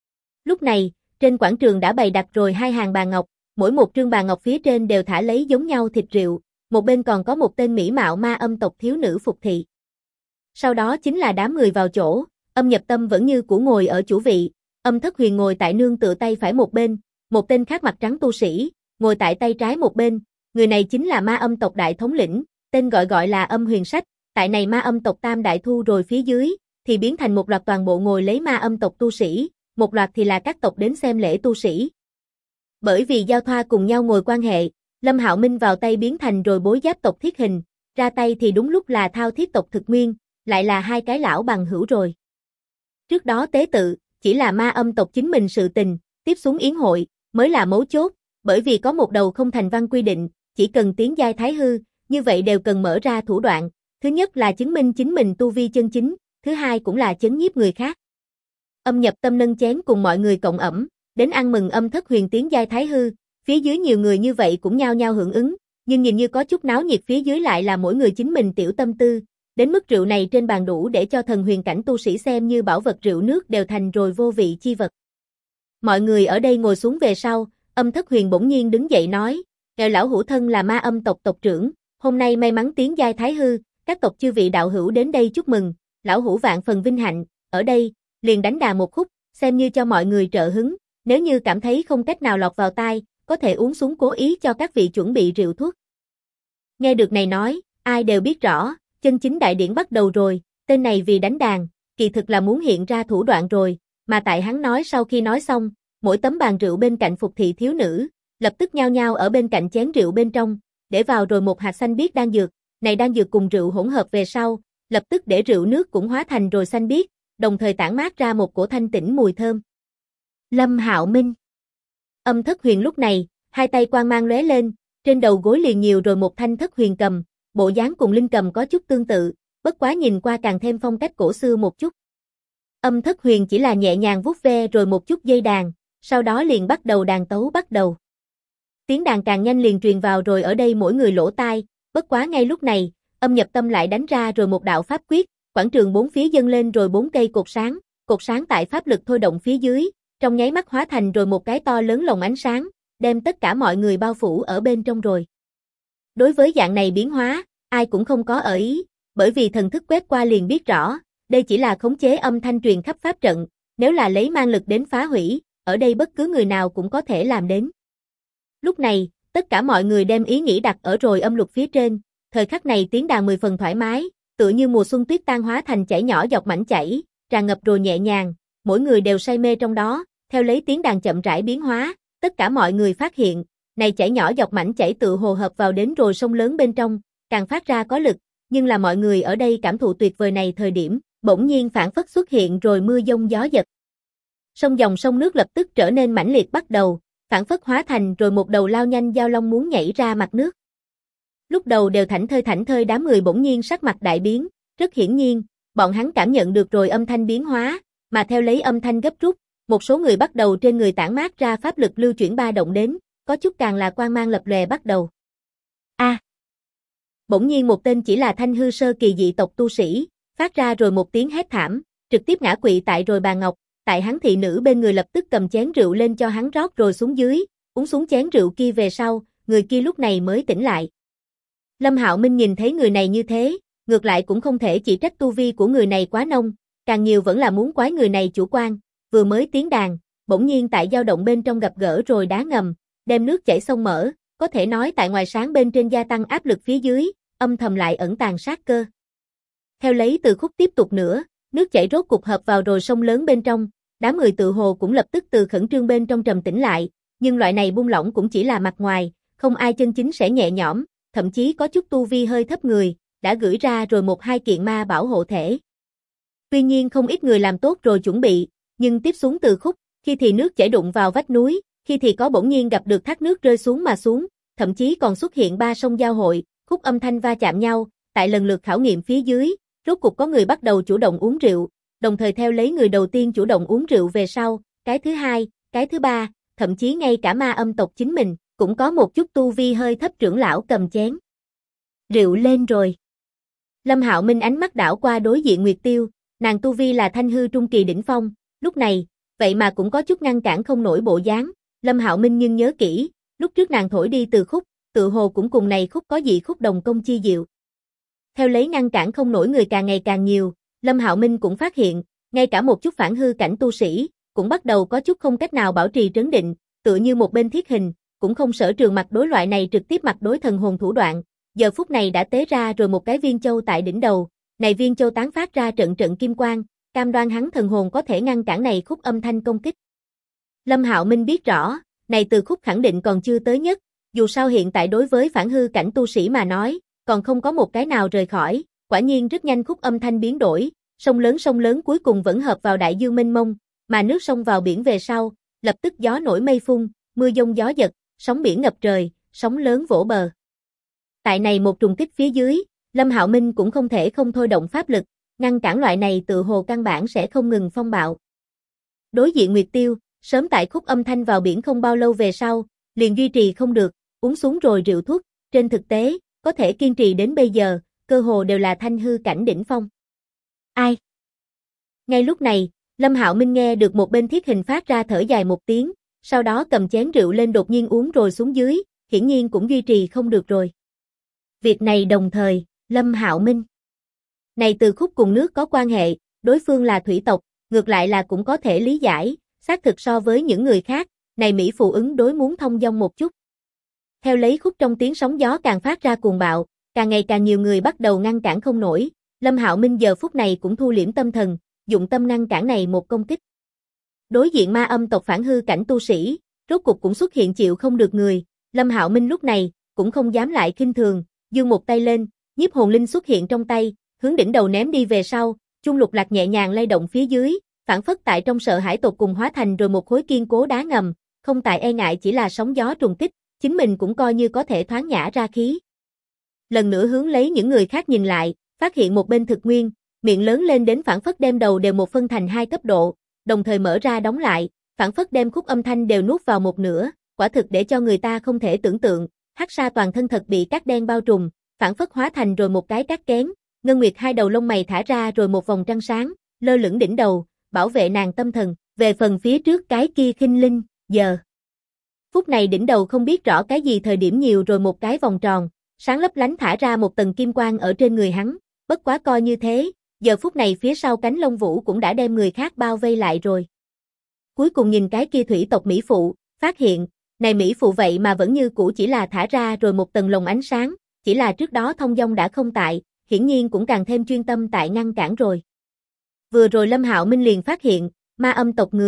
Lúc này, trên quảng trường đã bày đặt rồi 2 hàng bàn ngọc, mỗi một trương bàn ngọc phía trên đều thả lấy giống nhau thịt rượu, một bên còn có một tên mỹ mạo ma âm tộc thiếu nữ phục thị. Sau đó chính là đám người vào chỗ, Âm Nhập Tâm vẫn như cũ ngồi ở chủ vị, Âm Thất Huyền ngồi tại nương tựa tay phải một bên, một tên khác mặt trắng tu sĩ, ngồi tại tay trái một bên, người này chính là ma âm tộc đại thống lĩnh, tên gọi là Âm Huyền Sách, tại này ma âm tộc tam đại thu rồi phía dưới, thì biến thành một loạt toàn bộ ngồi lấy ma âm tộc tu sĩ, một loạt thì là các tộc đến xem lễ tu sĩ. Bởi vì giao thoa cùng nhau ngồi quan hệ, Lâm Hạo Minh vào tay biến thành rồi bối giáp tộc Thiết Hình, ra tay thì đúng lúc là Thao Thiết tộc Thực Nguyên, lại là 2 cái lão bằng hữu rồi. Trước đó tế tự, chỉ là ma âm tộc chính mình sự tình, tiếp xuống yến hội, mới là mấu chốt, bởi vì có một đầu không thành văn quy định, chỉ cần tiến giai thái hư, như vậy đều cần mở ra thủ đoạn, thứ nhất là chứng minh chính mình tu vi chân chính, thứ hai cũng là chấn nhiếp người khác. Âm Nhập Tâm nâng chén cùng mọi người cộng ẩm, đến ăn mừng Âm Thất Huyền tiến giai thái hư, phía dưới nhiều người như vậy cũng nhao nhao hưởng ứng, nhưng nhìn như có chút náo nhiệt phía dưới lại là mỗi người chính mình tiểu tâm tư, đến mức rượu này trên bàn đủ để cho thần huyền cảnh tu sĩ xem như bảo vật rượu nước đều thành rồi vô vị chi vật. Mọi người ở đây ngồi xuống về sau, Âm Thất Huyền bỗng nhiên đứng dậy nói, "Nghèo lão hữu thân là ma âm tộc tộc trưởng, hôm nay may mắn tiến giai thái hư, các tộc chư vị đạo hữu đến đây chúc mừng, lão hữu vạn phần vinh hạnh, ở đây, liền đánh đàn một khúc, xem như cho mọi người trợ hứng, nếu như cảm thấy không cách nào lọt vào tai, có thể uống xuống cố ý cho các vị chuẩn bị rượu thuốc." Nghe được này nói, ai đều biết rõ, chân chính đại điển bắt đầu rồi, tên này vì đánh đàn, kỳ thực là muốn hiện ra thủ đoạn rồi, mà tại hắn nói sau khi nói xong, mỗi tấm bàn rượu bên cạnh phục thị thiếu nữ, lập tức nhao nhao ở bên cạnh chén rượu bên trong, để vào rồi một hạt xanh biếc đan dược, này đan dược cùng rượu hỗn hợp về sau, lập tức để rượu nước cũng hóa thành rồi xanh biếc, đồng thời tản mát ra một cổ thanh tĩnh mùi thơm. Lâm Hạo Minh. Âm Thất Huyền lúc này, 2 tay quang mang lóe lên, trên đầu gối liền nhiều rồi một thanh thất huyền cầm, bộ dáng cùng linh cầm có chút tương tự, bất quá nhìn qua càng thêm phong cách cổ xưa một chút. Âm Thất Huyền chỉ là nhẹ nhàng vuốt ve rồi một chút dây đàn, sau đó liền bắt đầu đàn tấu bắt đầu. Tiếng đàn càng nhanh liền truyền vào rồi ở đây mỗi người lỗ tai, bất quá ngay lúc này, Âm Nhập Tâm lại đánh ra rồi một đạo pháp quyết, quảng trường bốn phía dâng lên rồi 4 cây cột sáng tại pháp lực thôi động phía dưới, trong nháy mắt hóa thành rồi một cái to lớn lồng ánh sáng, đem tất cả mọi người bao phủ ở bên trong rồi. Đối với dạng này biến hóa, ai cũng không có ở ý, bởi vì thần thức quét qua liền biết rõ, đây chỉ là khống chế âm thanh truyền khắp pháp trận, nếu là lấy mang lực đến phá hủy, ở đây bất cứ người nào cũng có thể làm đến. Lúc này, tất cả mọi người đem ý nghĩ đặt ở rồi âm luật phía trên, thời khắc này tiếng đàn 10 phần thoải mái, tựa như mùa xuân tuyết tan hóa thành chảy nhỏ dọc mảnh chảy, tràn ngập rồi nhẹ nhàng, mỗi người đều say mê trong đó, theo lấy tiếng đàn chậm rãi biến hóa, tất cả mọi người phát hiện, này chảy nhỏ dọc mảnh chảy tự hồ hợp vào đến rồi sông lớn bên trong, càng phát ra có lực, nhưng là mọi người ở đây cảm thụ tuyệt vời này thời điểm, bỗng nhiên phảng phất xuất hiện rồi mưa giông gió giật. Dòng sông nước lập tức trở nên mãnh liệt bắt đầu, phảng phất hóa thành rồi một đầu lao nhanh giao long muốn nhảy ra mặt nước. Lúc đầu đều thảnh thơi đám người bỗng nhiên sắc mặt đại biến, rất hiển nhiên, bọn hắn cảm nhận được rồi âm thanh biến hóa, mà theo lấy âm thanh gấp rút, một số người bắt đầu trên người tản mát ra pháp lực lưu chuyển ba động đến, có chút càng là quang mang lập lòe bắt đầu. Bỗng nhiên một tên chỉ là thanh hư sơ kỳ dị tộc tu sĩ, phát ra rồi một tiếng hét thảm, trực tiếp ngã quỵ tại rồi bàn ngọc, tại hắn thị nữ bên người lập tức cầm chén rượu lên cho hắn rót rồi xuống dưới, uống xuống chén rượu kia về sau, người kia lúc này mới tỉnh lại. Lâm Hạo Minh nhìn thấy người này như thế, ngược lại cũng không thể chỉ trách tu vi của người này quá nông, càng nhiều vẫn là muốn quái người này chủ quan, vừa mới tiến đàn, bỗng nhiên tại dao động bên trong gặp gỡ rồi đá ngầm, đem nước chảy sông mở, có thể nói tại ngoài sáng bên trên gia tăng áp lực phía dưới, âm thầm lại ẩn tàng sát cơ. Theo lấy từ khúc tiếp tục nữa, nước chảy rốt cục hợp vào rồi sông lớn bên trong, đám người tự hồ cũng lập tức từ khẩn trương bên trong trầm tĩnh lại, nhưng loại này buông lỏng cũng chỉ là mặt ngoài, không ai chân chính sẽ nhẹ nhõm, thậm chí có chút tu vi hơi thấp người, đã gửi ra rồi một hai kiện ma bảo hộ thể. Tuy nhiên không ít người làm tốt rồi chuẩn bị, nhưng tiếp xuống từ khúc, khi thì nước chảy đụng vào vách núi, khi thì có bỗng nhiên gặp được thác nước rơi xuống mà xuống, thậm chí còn xuất hiện ba sông giao hội, khúc âm thanh va chạm nhau, tại lần lượt khảo nghiệm phía dưới, rốt cục có người bắt đầu chủ động uống rượu, đồng thời theo lấy người đầu tiên chủ động uống rượu về sau, cái thứ hai, cái thứ ba, thậm chí ngay cả ma âm tộc chính mình, cũng có một chút tu vi hơi thấp trưởng lão cầm chén. Rượu lên rồi. Lâm Hạo Minh ánh mắt đảo qua đối diện Nguyệt Tiêu, nàng tu vi là thanh hư trung kỳ đỉnh phong, lúc này, vậy mà cũng có chút ngăn cản không nổi bộ dáng, Lâm Hạo Minh nhưng nhớ kỹ, lúc trước nàng thổi đi từ khúc, tự hồ cũng cùng này khúc có dị khúc đồng công chi diệu. Theo lấy ngăn cản không nổi người càng ngày càng nhiều, Lâm Hạo Minh cũng phát hiện, ngay cả một chút phản hư cảnh tu sĩ, cũng bắt đầu có chút không cách nào bảo trì trấn định, tựa như một bên thiết hình, cũng không sở trường mặt đối loại này trực tiếp mặt đối thần hồn thủ đoạn, giờ phút này đã tế ra rồi một cái viên châu tại đỉnh đầu, này viên châu tán phát ra trận trận kim quang, cam đoan hắn thần hồn có thể ngăn cản này khúc âm thanh công kích. Lâm Hạo Minh biết rõ, này từ khúc khẳng định còn chưa tới nhất, dù sao hiện tại đối với phản hư cảnh tu sĩ mà nói, còn không có một cái nào rời khỏi, quả nhiên rất nhanh khúc âm thanh biến đổi, sông lớn cuối cùng vẫn hợp vào đại dương mênh mông, mà nước sông vào biển về sau, lập tức gió nổi mây phun, mưa giông gió giật, sóng biển ngập trời, sóng lớn vỗ bờ. Tại này một trùng kích phía dưới, Lâm Hạo Minh cũng không thể không thôi động pháp lực, ngăn cản loại này tự hồ căn bản sẽ không ngừng phong bạo. Đối diện Nguyệt Tiêu, sớm tại khúc âm thanh vào biển không bao lâu về sau, liền duy trì không được, uống xuống rồi rượu thuốc, trên thực tế, có thể kiên trì đến bây giờ, cơ hồ đều là thanh hư cảnh đỉnh phong. Ai? Ngay lúc này, Lâm Hạo Minh nghe được một bên thiết hình phát ra thở dài một tiếng, sau đó cầm chén rượu lên đột nhiên uống rồi xuống dưới, hiển nhiên cũng duy trì không được rồi. Việc này đồng thời, Lâm Hạo Minh. Này từ khúc cùng nước có quan hệ, đối phương là thủy tộc, ngược lại là cũng có thể lý giải, xác thực so với những người khác, này Mỹ phụ ứng đối muốn thông dong một chút. Theo lấy khúc trong tiếng sóng gió càng phát ra cuồng bạo, càng ngày càng nhiều người bắt đầu ngăn cản không nổi, Lâm Hạo Minh giờ phút này cũng thu liễm tâm thần, dụng tâm ngăn cản này một công kích. Đối diện ma âm tộc phản hư cảnh tu sĩ, rốt cục cũng xuất hiện chịu không được người, Lâm Hạo Minh lúc này cũng không dám lại khinh thường, giương một tay lên, nhiếp hồn linh xuất hiện trong tay, hướng đỉnh đầu ném đi về sau, chung lục lạc nhẹ nhàng lay động phía dưới, phản phất tại trong sợ hãi tột cùng hóa thành rồi một khối kiên cố đá ngầm, không tại e ngại chỉ là sóng gió trùng kích, chính mình cũng coi như có thể thoáng nhã ra khí. Lần nữa hướng lấy những người khác nhìn lại, phát hiện một bên thực nguyên, miệng lớn lên đến phản phất đem đầu đều một phân thành hai cấp độ, đồng thời mở ra đóng lại, phản phất đem khúc âm thanh đều nuốt vào một nửa, quả thực để cho người ta không thể tưởng tượng, hắc sa toàn thân thật bị cát đen bao trùm, phản phất hóa thành rồi một cái cát kén, Ngân Nguyệt hai đầu lông mày thả ra rồi một vòng trăng sáng, lơ lửng đỉnh đầu, bảo vệ nàng tâm thần, về phần phía trước cái kia khinh linh, giờ. Phút này đỉnh đầu không biết rõ cái gì thời điểm nhiều rồi một cái vòng tròn, sáng lấp lánh thả ra một tầng kim quang ở trên người hắn, bất quá coi như thế, giờ phút này phía sau cánh lông vũ cũng đã đem người khác bao vây lại rồi. Cuối cùng nhìn cái kia thủy tộc Mỹ phụ, phát hiện, này Mỹ phụ vậy mà vẫn như cũ chỉ là thả ra rồi một tầng lồng ánh sáng, chỉ là trước đó thông dong đã không tại, hiển nhiên cũng càng thêm chuyên tâm tại ngăn cản rồi. Vừa rồi Lâm Hạo Minh liền phát hiện, ma âm tộc người,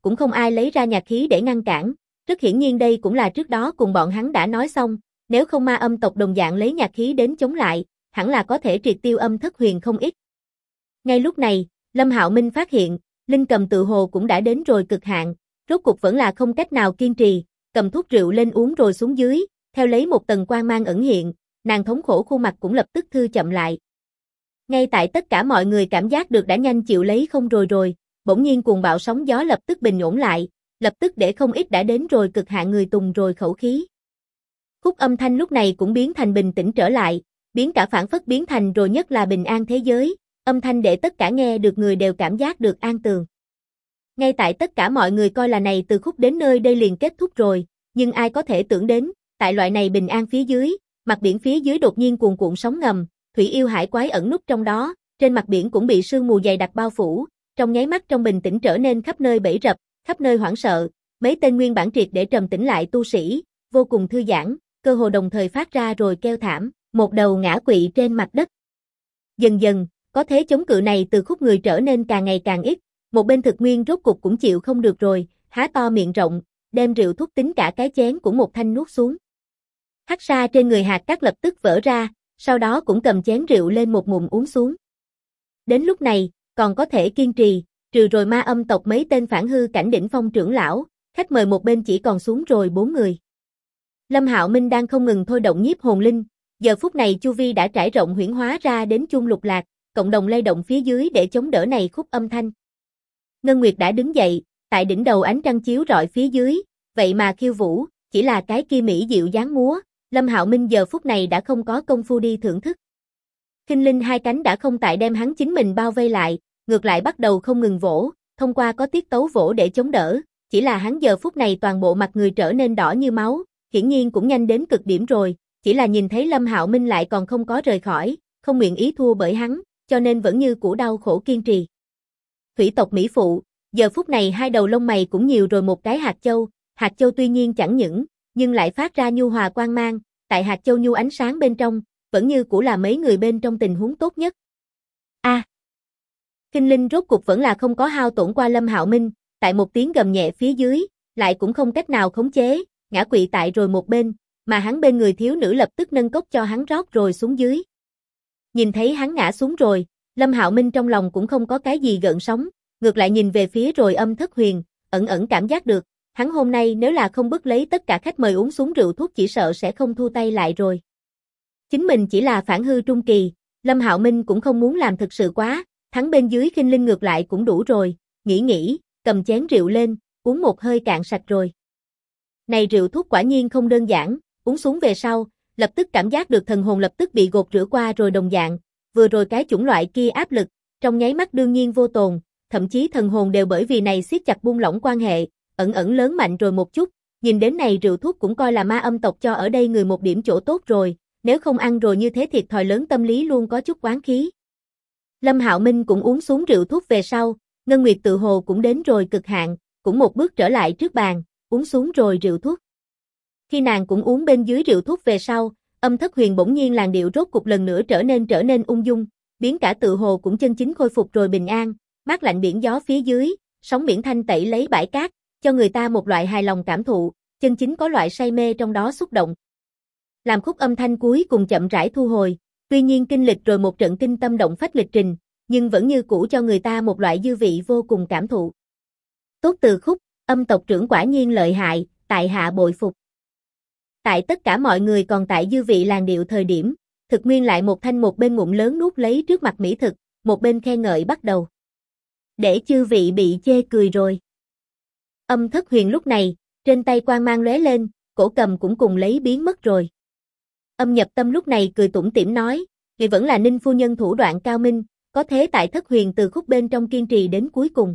cũng không ai lấy ra nhạc khí để ngăn cản. Rất hiển nhiên đây cũng là trước đó cùng bọn hắn đã nói xong, nếu không ma âm tộc đồng dạng lấy nhạc khí đến chống lại, hẳn là có thể triệt tiêu âm thất huyền không ít. Ngay lúc này, Lâm Hạo Minh phát hiện, Linh Cầm tự hồ cũng đã đến rồi cực hạn, rốt cục vẫn là không cách nào kiên trì, cầm thuốc rượu lên uống rồi xuống dưới, theo lấy một tầng quang mang ẩn hiện, nàng thống khổ khuôn mặt cũng lập tức thư chậm lại. Ngay tại tất cả mọi người cảm giác được đã nhanh chịu lấy không rồi, bỗng nhiên cuồng bạo sóng gió lập tức bình ổn lại, lập tức để không ít đã đến rồi cực hạn người tùng rồi khẩu khí. Khúc âm thanh lúc này cũng biến thành bình tĩnh trở lại, biến cả phản phất biến thành rồi nhất là bình an thế giới, âm thanh để tất cả nghe được người đều cảm giác được an tường. Ngay tại tất cả mọi người coi là này từ khúc đến nơi đây liền kết thúc rồi, nhưng ai có thể tưởng đến, tại loại này bình an phía dưới, mặt biển phía dưới đột nhiên cuồn cuộn sóng ngầm, thủy yêu hải quái ẩn núp trong đó, trên mặt biển cũng bị sương mù dày đặc bao phủ, trong nháy mắt trong bình tĩnh trở nên khắp nơi bẫy rập, khắp nơi hoảng sợ, mấy tên nguyên bản triệt để trầm tĩnh lại tu sĩ, vô cùng thư giãn, cơ hồ đồng thời phát ra rồi kêu thảm, một đầu ngã quỵ trên mặt đất. Dần dần, có thế chống cự này từ khúc người trở nên càng ngày càng ít, một bên Thực Nguyên rốt cục cũng chịu không được rồi, há to miệng rộng, đem rượu thuốc tính cả cái chén của một thanh nuốt xuống. Hắc sa trên người Hạt Cát lập tức vỡ ra, sau đó cũng cầm chén rượu lên một ngụm uống xuống. Đến lúc này, còn có thể kiên trì, trừ rồi ma âm tộc mấy tên phản hư cảnh đỉnh phong trưởng lão, khách mời một bên chỉ còn xuống rồi 4 người. Lâm Hạo Minh đang không ngừng thôi động nhiếp hồn linh, giờ phút này chu vi đã trải rộng huyễn hóa ra đến chung lục lạc, cộng đồng lay động phía dưới để chống đỡ này khúc âm thanh. Ngân Nguyệt đã đứng dậy, tại đỉnh đầu ánh trăng chiếu rọi phía dưới, vậy mà khiêu vũ, chỉ là cái kia mỹ diệu dáng múa, Lâm Hạo Minh giờ phút này đã không có công phu đi thưởng thức. Khinh Linh hai cánh đã không tại đem hắn chính mình bao vây lại, ngược lại bắt đầu không ngừng vỗ, thông qua có tiết tấu vỗ để chống đỡ, chỉ là hắn giờ phút này toàn bộ mặt người trở nên đỏ như máu, hiển nhiên cũng nhanh đến cực điểm rồi, chỉ là nhìn thấy Lâm Hạo Minh lại còn không có rời khỏi, không nguyện ý thua bởi hắn, cho nên vẫn như cũ đau khổ kiên trì. Thủy tộc mỹ phụ, giờ phút này hai đầu lông mày cũng nhiều rồi một cái hạt châu tuy nhiên chẳng những, nhưng lại phát ra nhu hòa quang mang, tại hạt châu nhu ánh sáng bên trong, vẫn như cũ là mấy người bên trong tình huống tốt nhất. Kinh Linh rốt cục vẫn là không có hao tổn qua Lâm Hạo Minh, tại một tiếng gầm nhẹ phía dưới, lại cũng không cách nào khống chế, ngã quỵ tại rồi một bên, mà hắn bên người thiếu nữ lập tức nâng cốc cho hắn rót rồi xuống dưới. Nhìn thấy hắn ngã xuống rồi, Lâm Hạo Minh trong lòng cũng không có cái gì gợn sóng, ngược lại nhìn về phía rồi Âm Thất Huyền, ẩn ẩn cảm giác được, hắn hôm nay nếu là không bức lấy tất cả khách mời uống xuống rượu thuốc chỉ sợ sẽ không thu tay lại rồi. Chính mình chỉ là phản hư trung kỳ, Lâm Hạo Minh cũng không muốn làm thực sự quá, thắng bên dưới Khinh Linh ngược lại cũng đủ rồi, nghĩ, cầm chén rượu lên, uống một hơi cạn sạch rồi. Này rượu thuốc quả nhiên không đơn giản, uống xuống về sau, lập tức cảm giác được thần hồn lập tức bị gột rửa qua rồi đồng dạng, vừa rồi cái chủng loại kia áp lực, trong nháy mắt đương nhiên vô tồn, thậm chí thần hồn đều bởi vì này siết chặt buông lỏng quan hệ, ẩn ẩn lớn mạnh rồi một chút, nhìn đến này rượu thuốc cũng coi là ma âm tộc cho ở đây người một điểm chỗ tốt rồi, nếu không ăn rồi như thế thiệt thòi lớn tâm lý luôn có chút oán khí. Lâm Hạo Minh cũng uống xuống rượu thuốc về sau, Ngân Nguyệt tự hồ cũng đến rồi cực hạn, cũng một bước trở lại trước bàn, uống xuống rồi rượu thuốc. Khi nàng cũng uống bên dưới rượu thuốc về sau, Âm Thất Huyền bỗng nhiên làn điệu rốt cục lần nữa trở nên ung dung, biến cả tự hồ cũng chân chính khôi phục rồi bình an, mát lạnh biển gió phía dưới, sóng biển thanh tẩy lấy bãi cát, cho người ta một loại hài lòng cảm thụ, chân chính có loại say mê trong đó xúc động. Làm khúc âm thanh cuối cùng chậm rãi thu hồi, tuy nhiên kinh lịch rồi một trận kinh tâm động phách lịch trình, nhưng vẫn như cũ cho người ta một loại dư vị vô cùng cảm thụ. Tốt từ khúc, Âm tộc trưởng quả nhiên lợi hại, tại hạ bội phục. Tại tất cả mọi người còn tại dư vị làn điệu thời điểm, Thực Nguyên lại một thanh một bên ngụm lớn nuốt lấy trước mặt mỹ thực, một bên khen ngợi bắt đầu. Để chư vị bị chê cười rồi. Âm Thất Huyền lúc này, trên tay quang mang lóe lên, cổ cầm cũng cùng lấy biến mất rồi. Âm Nhập Tâm lúc này cười tủm tỉm nói, vì vẫn là Ninh phu nhân thủ đoạn cao minh, có thế tại Thất Huyền từ khúc bên trong kiên trì đến cuối cùng.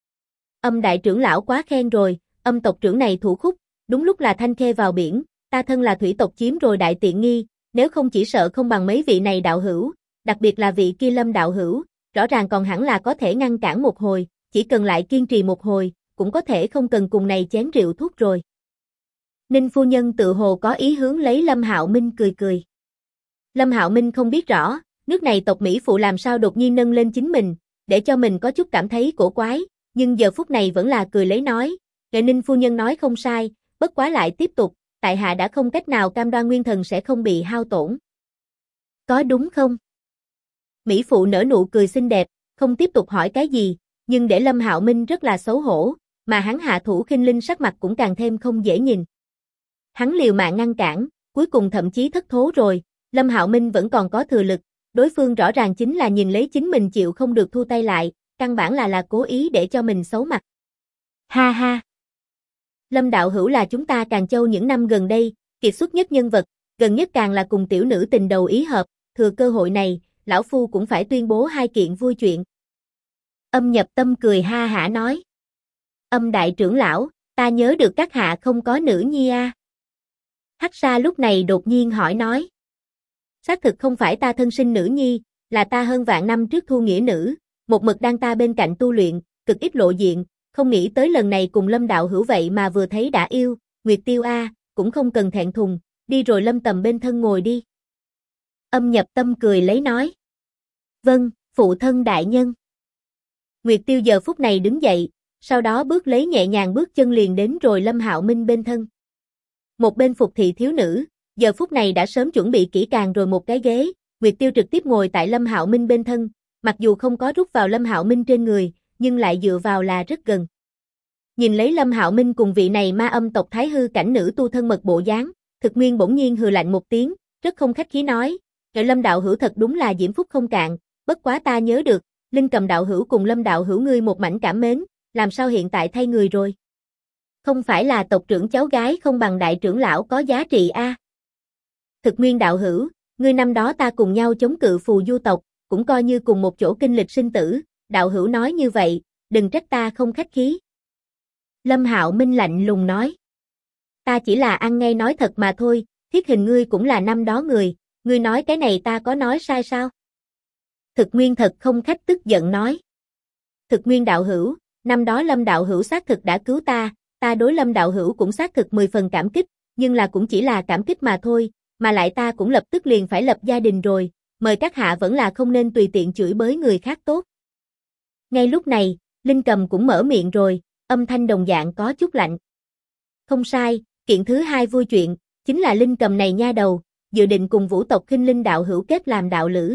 Âm đại trưởng lão quá khen rồi, Âm tộc trưởng này thủ khúc, đúng lúc là thanh khê vào biển, ta thân là thủy tộc chiếm rồi đại tiện nghi, nếu không chỉ sợ không bằng mấy vị này đạo hữu, đặc biệt là vị kia Lâm đạo hữu, rõ ràng còn hẳn là có thể ngăn cản một hồi, chỉ cần lại kiên trì một hồi, cũng có thể không cần cùng này chén rượu thuốc rồi. Ninh phu nhân tự hồ có ý hướng lấy Lâm Hạo Minh cười. Lâm Hạo Minh không biết rõ, nước này tộc Mỹ phụ làm sao đột nhiên nâng lên chính mình, để cho mình có chút cảm thấy cổ quái, nhưng giờ phút này vẫn là cười lấy nói, Nghệ Ninh phu nhân nói không sai, bất quá lại tiếp tục, tại hạ đã không cách nào cam đoan nguyên thần sẽ không bị hao tổn. Có đúng không? Mỹ phụ nở nụ cười xinh đẹp, không tiếp tục hỏi cái gì, nhưng để Lâm Hạo Minh rất là xấu hổ, mà hắn hạ thủ khinh linh sắc mặt cũng càng thêm không dễ nhìn. Hắn liều mạng ngăn cản, cuối cùng thậm chí thất thố rồi, Lâm Hạo Minh vẫn còn có thừa lực, đối phương rõ ràng chính là nhìn lấy chính mình chịu không được thu tay lại, căn bản là cố ý để cho mình xấu mặt. Ha ha! Lâm đạo hữu là chúng ta Càn Châu những năm gần đây, kiệt xuất nhất nhân vật, gần nhất càng là cùng tiểu nữ tình đầu ý hợp, thừa cơ hội này, lão phu cũng phải tuyên bố hai kiện vui chuyện. Âm Nhập Tâm cười ha hả nói. Âm đại trưởng lão, ta nhớ được các hạ không có nữ nhi a. Hắc Sa lúc này đột nhiên hỏi nói. Xác thực không phải ta thân sinh nữ nhi, là ta hơn vạn năm trước thu nghĩa nữ, một mực đang ta bên cạnh tu luyện, cực ít lộ diện, không nghĩ tới lần này cùng Lâm đạo hữu vậy mà vừa thấy đã yêu, Nguyệt Tiêu a, cũng không cần thẹn thùng, đi rồi Lâm tầm bên thân ngồi đi. Âm Nhập Tâm cười lấy nói. Vâng, phụ thân đại nhân. Nguyệt Tiêu giờ phút này đứng dậy, sau đó bước lấy nhẹ nhàng bước chân liền đến rồi Lâm Hạo Minh bên thân. Một bên phục thị thiếu nữ, giờ phút này đã sớm chuẩn bị kỹ càng rồi một cái ghế, Nguyệt Tiêu trực tiếp ngồi tại Lâm Hạo Minh bên thân, mặc dù không có rút vào Lâm Hạo Minh trên người, nhưng lại dựa vào là rất gần. Nhìn lấy Lâm Hạo Minh cùng vị này ma âm tộc Thái hư cảnh nữ tu thân mật bộ dáng, Thực Nguyên bỗng nhiên hừ lạnh một tiếng, rất không khách khí nói, "Ngài Lâm đạo hữu thật đúng là diễm phúc không cạn, bất quá ta nhớ được, Linh Cầm đạo hữu cùng Lâm đạo hữu ngươi một mảnh cảm mến, làm sao hiện tại thay người rồi? Không phải là tộc trưởng cháu gái không bằng đại trưởng lão có giá trị a?" Thực Nguyên đạo hữu, ngươi năm đó ta cùng nhau chống cự phù du tộc, cũng coi như cùng một chỗ kinh lịch sinh tử, đạo hữu nói như vậy, đừng trách ta không khách khí. Lâm Hạo Minh lạnh lùng nói. Ta chỉ là ăn ngay nói thật mà thôi, Thiết Hình ngươi cũng là năm đó người, ngươi nói cái này ta có nói sai sao? Thực Nguyên thật không khách tức giận nói. Thực Nguyên đạo hữu, năm đó Lâm đạo hữu xác thực đã cứu ta đối Lâm đạo hữu cũng xác thực 10 phần cảm kích, nhưng là cũng chỉ là cảm kích mà thôi, mà lại ta cũng lập tức liền phải lập gia đình rồi, mời các hạ vẫn là không nên tùy tiện chửi bới người khác tốt. Ngay lúc này, Linh Cầm cũng mở miệng rồi, âm thanh đồng dạng có chút lạnh. Không sai, kiện thứ hai vui chuyện, chính là Linh Cầm này nha đầu, dự định cùng vũ tộc Khinh Linh đạo hữu kết làm đạo lữ.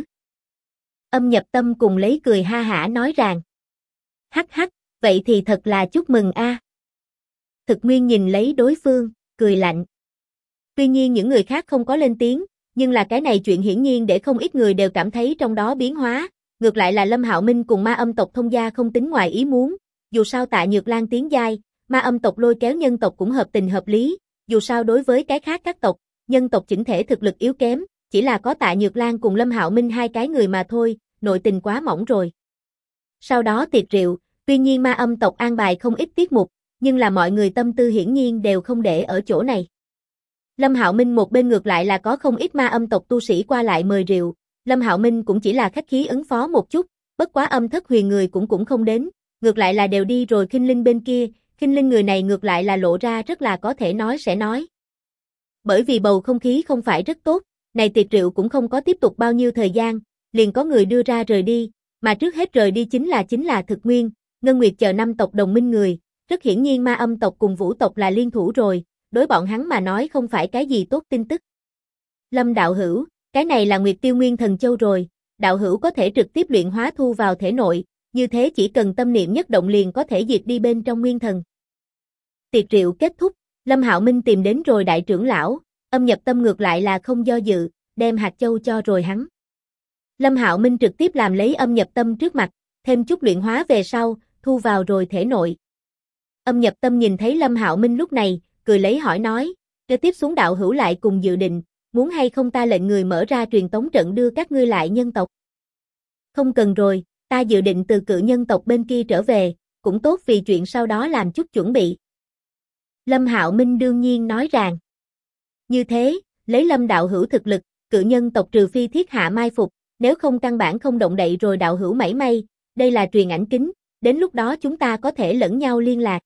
Âm Nhập Tâm cùng lấy cười ha hả nói rằng. Hắc hắc, vậy thì thật là chúc mừng a. Thực Nguyên nhìn lấy đối phương, cười lạnh. Tuy nhiên những người khác không có lên tiếng, nhưng là cái này chuyện hiển nhiên để không ít người đều cảm thấy trong đó biến hóa, ngược lại là Lâm Hạo Minh cùng ma âm tộc thông gia không tính ngoài ý muốn, dù sao Tạ Nhược Lan tiến giai, ma âm tộc lôi kéo nhân tộc cũng hợp tình hợp lý, dù sao đối với cái khác các tộc, nhân tộc chỉnh thể thực lực yếu kém, chỉ là có Tạ Nhược Lan cùng Lâm Hạo Minh hai cái người mà thôi, nội tình quá mỏng rồi. Sau đó tiệc rượu, tuy nhiên ma âm tộc an bài không ít tiết mục, nhưng là mọi người tâm tư hiển nhiên đều không để ở chỗ này. Lâm Hạo Minh một bên ngược lại là có không ít ma âm tộc tu sĩ qua lại mời rượu, Lâm Hạo Minh cũng chỉ là khách khí ứng phó một chút, bất quá Âm Thất Huyền người cũng không đến, ngược lại là đều đi rồi Khinh Linh bên kia, Khinh Linh người này ngược lại là lộ ra rất là có thể nói sẽ nói. Bởi vì bầu không khí không phải rất tốt, này tiệc rượu cũng không có tiếp tục bao nhiêu thời gian, liền có người đưa ra rời đi, mà trước hết rời đi chính là Thực Nguyên, Ngân Nguyệt chờ năm tộc đồng minh người, rất hiển nhiên ma âm tộc cùng vũ tộc là liên thủ rồi, đối bọn hắn mà nói không phải cái gì tốt tin tức. Lâm đạo hữu, cái này là Nguyệt Tiêu Nguyên Thần Châu rồi, đạo hữu có thể trực tiếp luyện hóa thu vào thể nội, như thế chỉ cần tâm niệm nhất động liền có thể diệt đi bên trong nguyên thần. Tiệc rượu kết thúc, Lâm Hạo Minh tìm đến rồi đại trưởng lão, Âm Nhập Tâm ngược lại là không do dự, đem hạt châu cho rồi hắn. Lâm Hạo Minh trực tiếp làm lấy Âm Nhập Tâm trước mặt, thêm chút luyện hóa về sau, thu vào rồi thể nội. Âm Nhập Tâm nhìn thấy Lâm Hạo Minh lúc này, cười lấy hỏi nói, kế tiếp xuống đạo hữu lại cùng dự định, muốn hay không ta lệnh người mở ra truyền tống trận đưa các ngươi lại nhân tộc. Không cần rồi, ta dự định từ cự nhân tộc bên kia trở về, cũng tốt vì chuyện sau đó làm chút chuẩn bị. Lâm Hạo Minh đương nhiên nói rằng, như thế, lấy Lâm đạo hữu thực lực, cự nhân tộc trừ phi thiết hạ mai phục, nếu không căn bản không động đậy rồi đạo hữu mảy may, đây là truyền ảnh kính, đến lúc đó chúng ta có thể lẫn nhau liên lạc.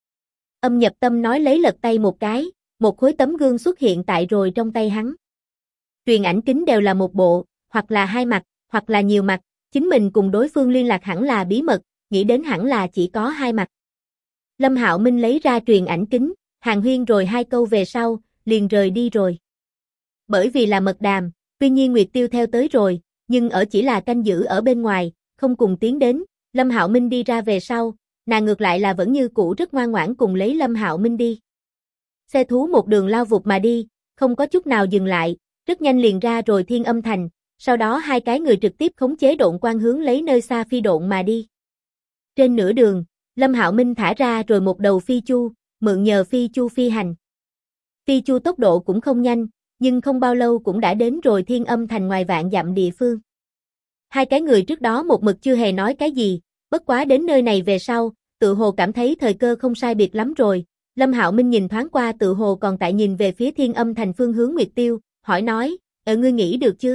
Âm Nhập Tâm nói lấy lật tay một cái, một khối tấm gương xuất hiện tại rồi trong tay hắn. Truyền ảnh kính đều là một bộ, hoặc là hai mặt, hoặc là nhiều mặt, chính mình cùng đối phương liên lạc hẳn là bí mật, nghĩ đến hẳn là chỉ có hai mặt. Lâm Hạo Minh lấy ra truyền ảnh kính, hàn huyên rồi hai câu về sau, liền rời đi rồi. Bởi vì là mật đàm, tuy nhiên Nguyệt Tiêu theo tới rồi, nhưng ở chỉ là canh giữ ở bên ngoài, không cùng tiến đến. Lâm Hạo Minh đi ra về sau, nàng ngược lại là vẫn như cũ rất ngoan ngoãn cùng lấy Lâm Hạo Minh đi. Xe thú một đường lao vụt mà đi, không có chút nào dừng lại, rất nhanh liền ra rồi Thiên Âm Thành, sau đó hai cái người trực tiếp khống chế độn quang hướng lấy nơi xa phi độn mà đi. Trên nửa đường, Lâm Hạo Minh thả ra rồi một đầu phi chu, mượn nhờ phi chu phi hành. Phi chu tốc độ cũng không nhanh, nhưng không bao lâu cũng đã đến rồi Thiên Âm Thành ngoài vạn dặm địa phương. Hai cái người trước đó một mực chưa hề nói cái gì, bất quá đến nơi này về sau, tự hồ cảm thấy thời cơ không sai biệt lắm rồi. Lâm Hạo Minh nhìn thoáng qua tự hồ còn tại nhìn về phía Thiên Âm Thành phương hướng Nguyệt Tiêu, hỏi nói, ngươi nghĩ được chưa?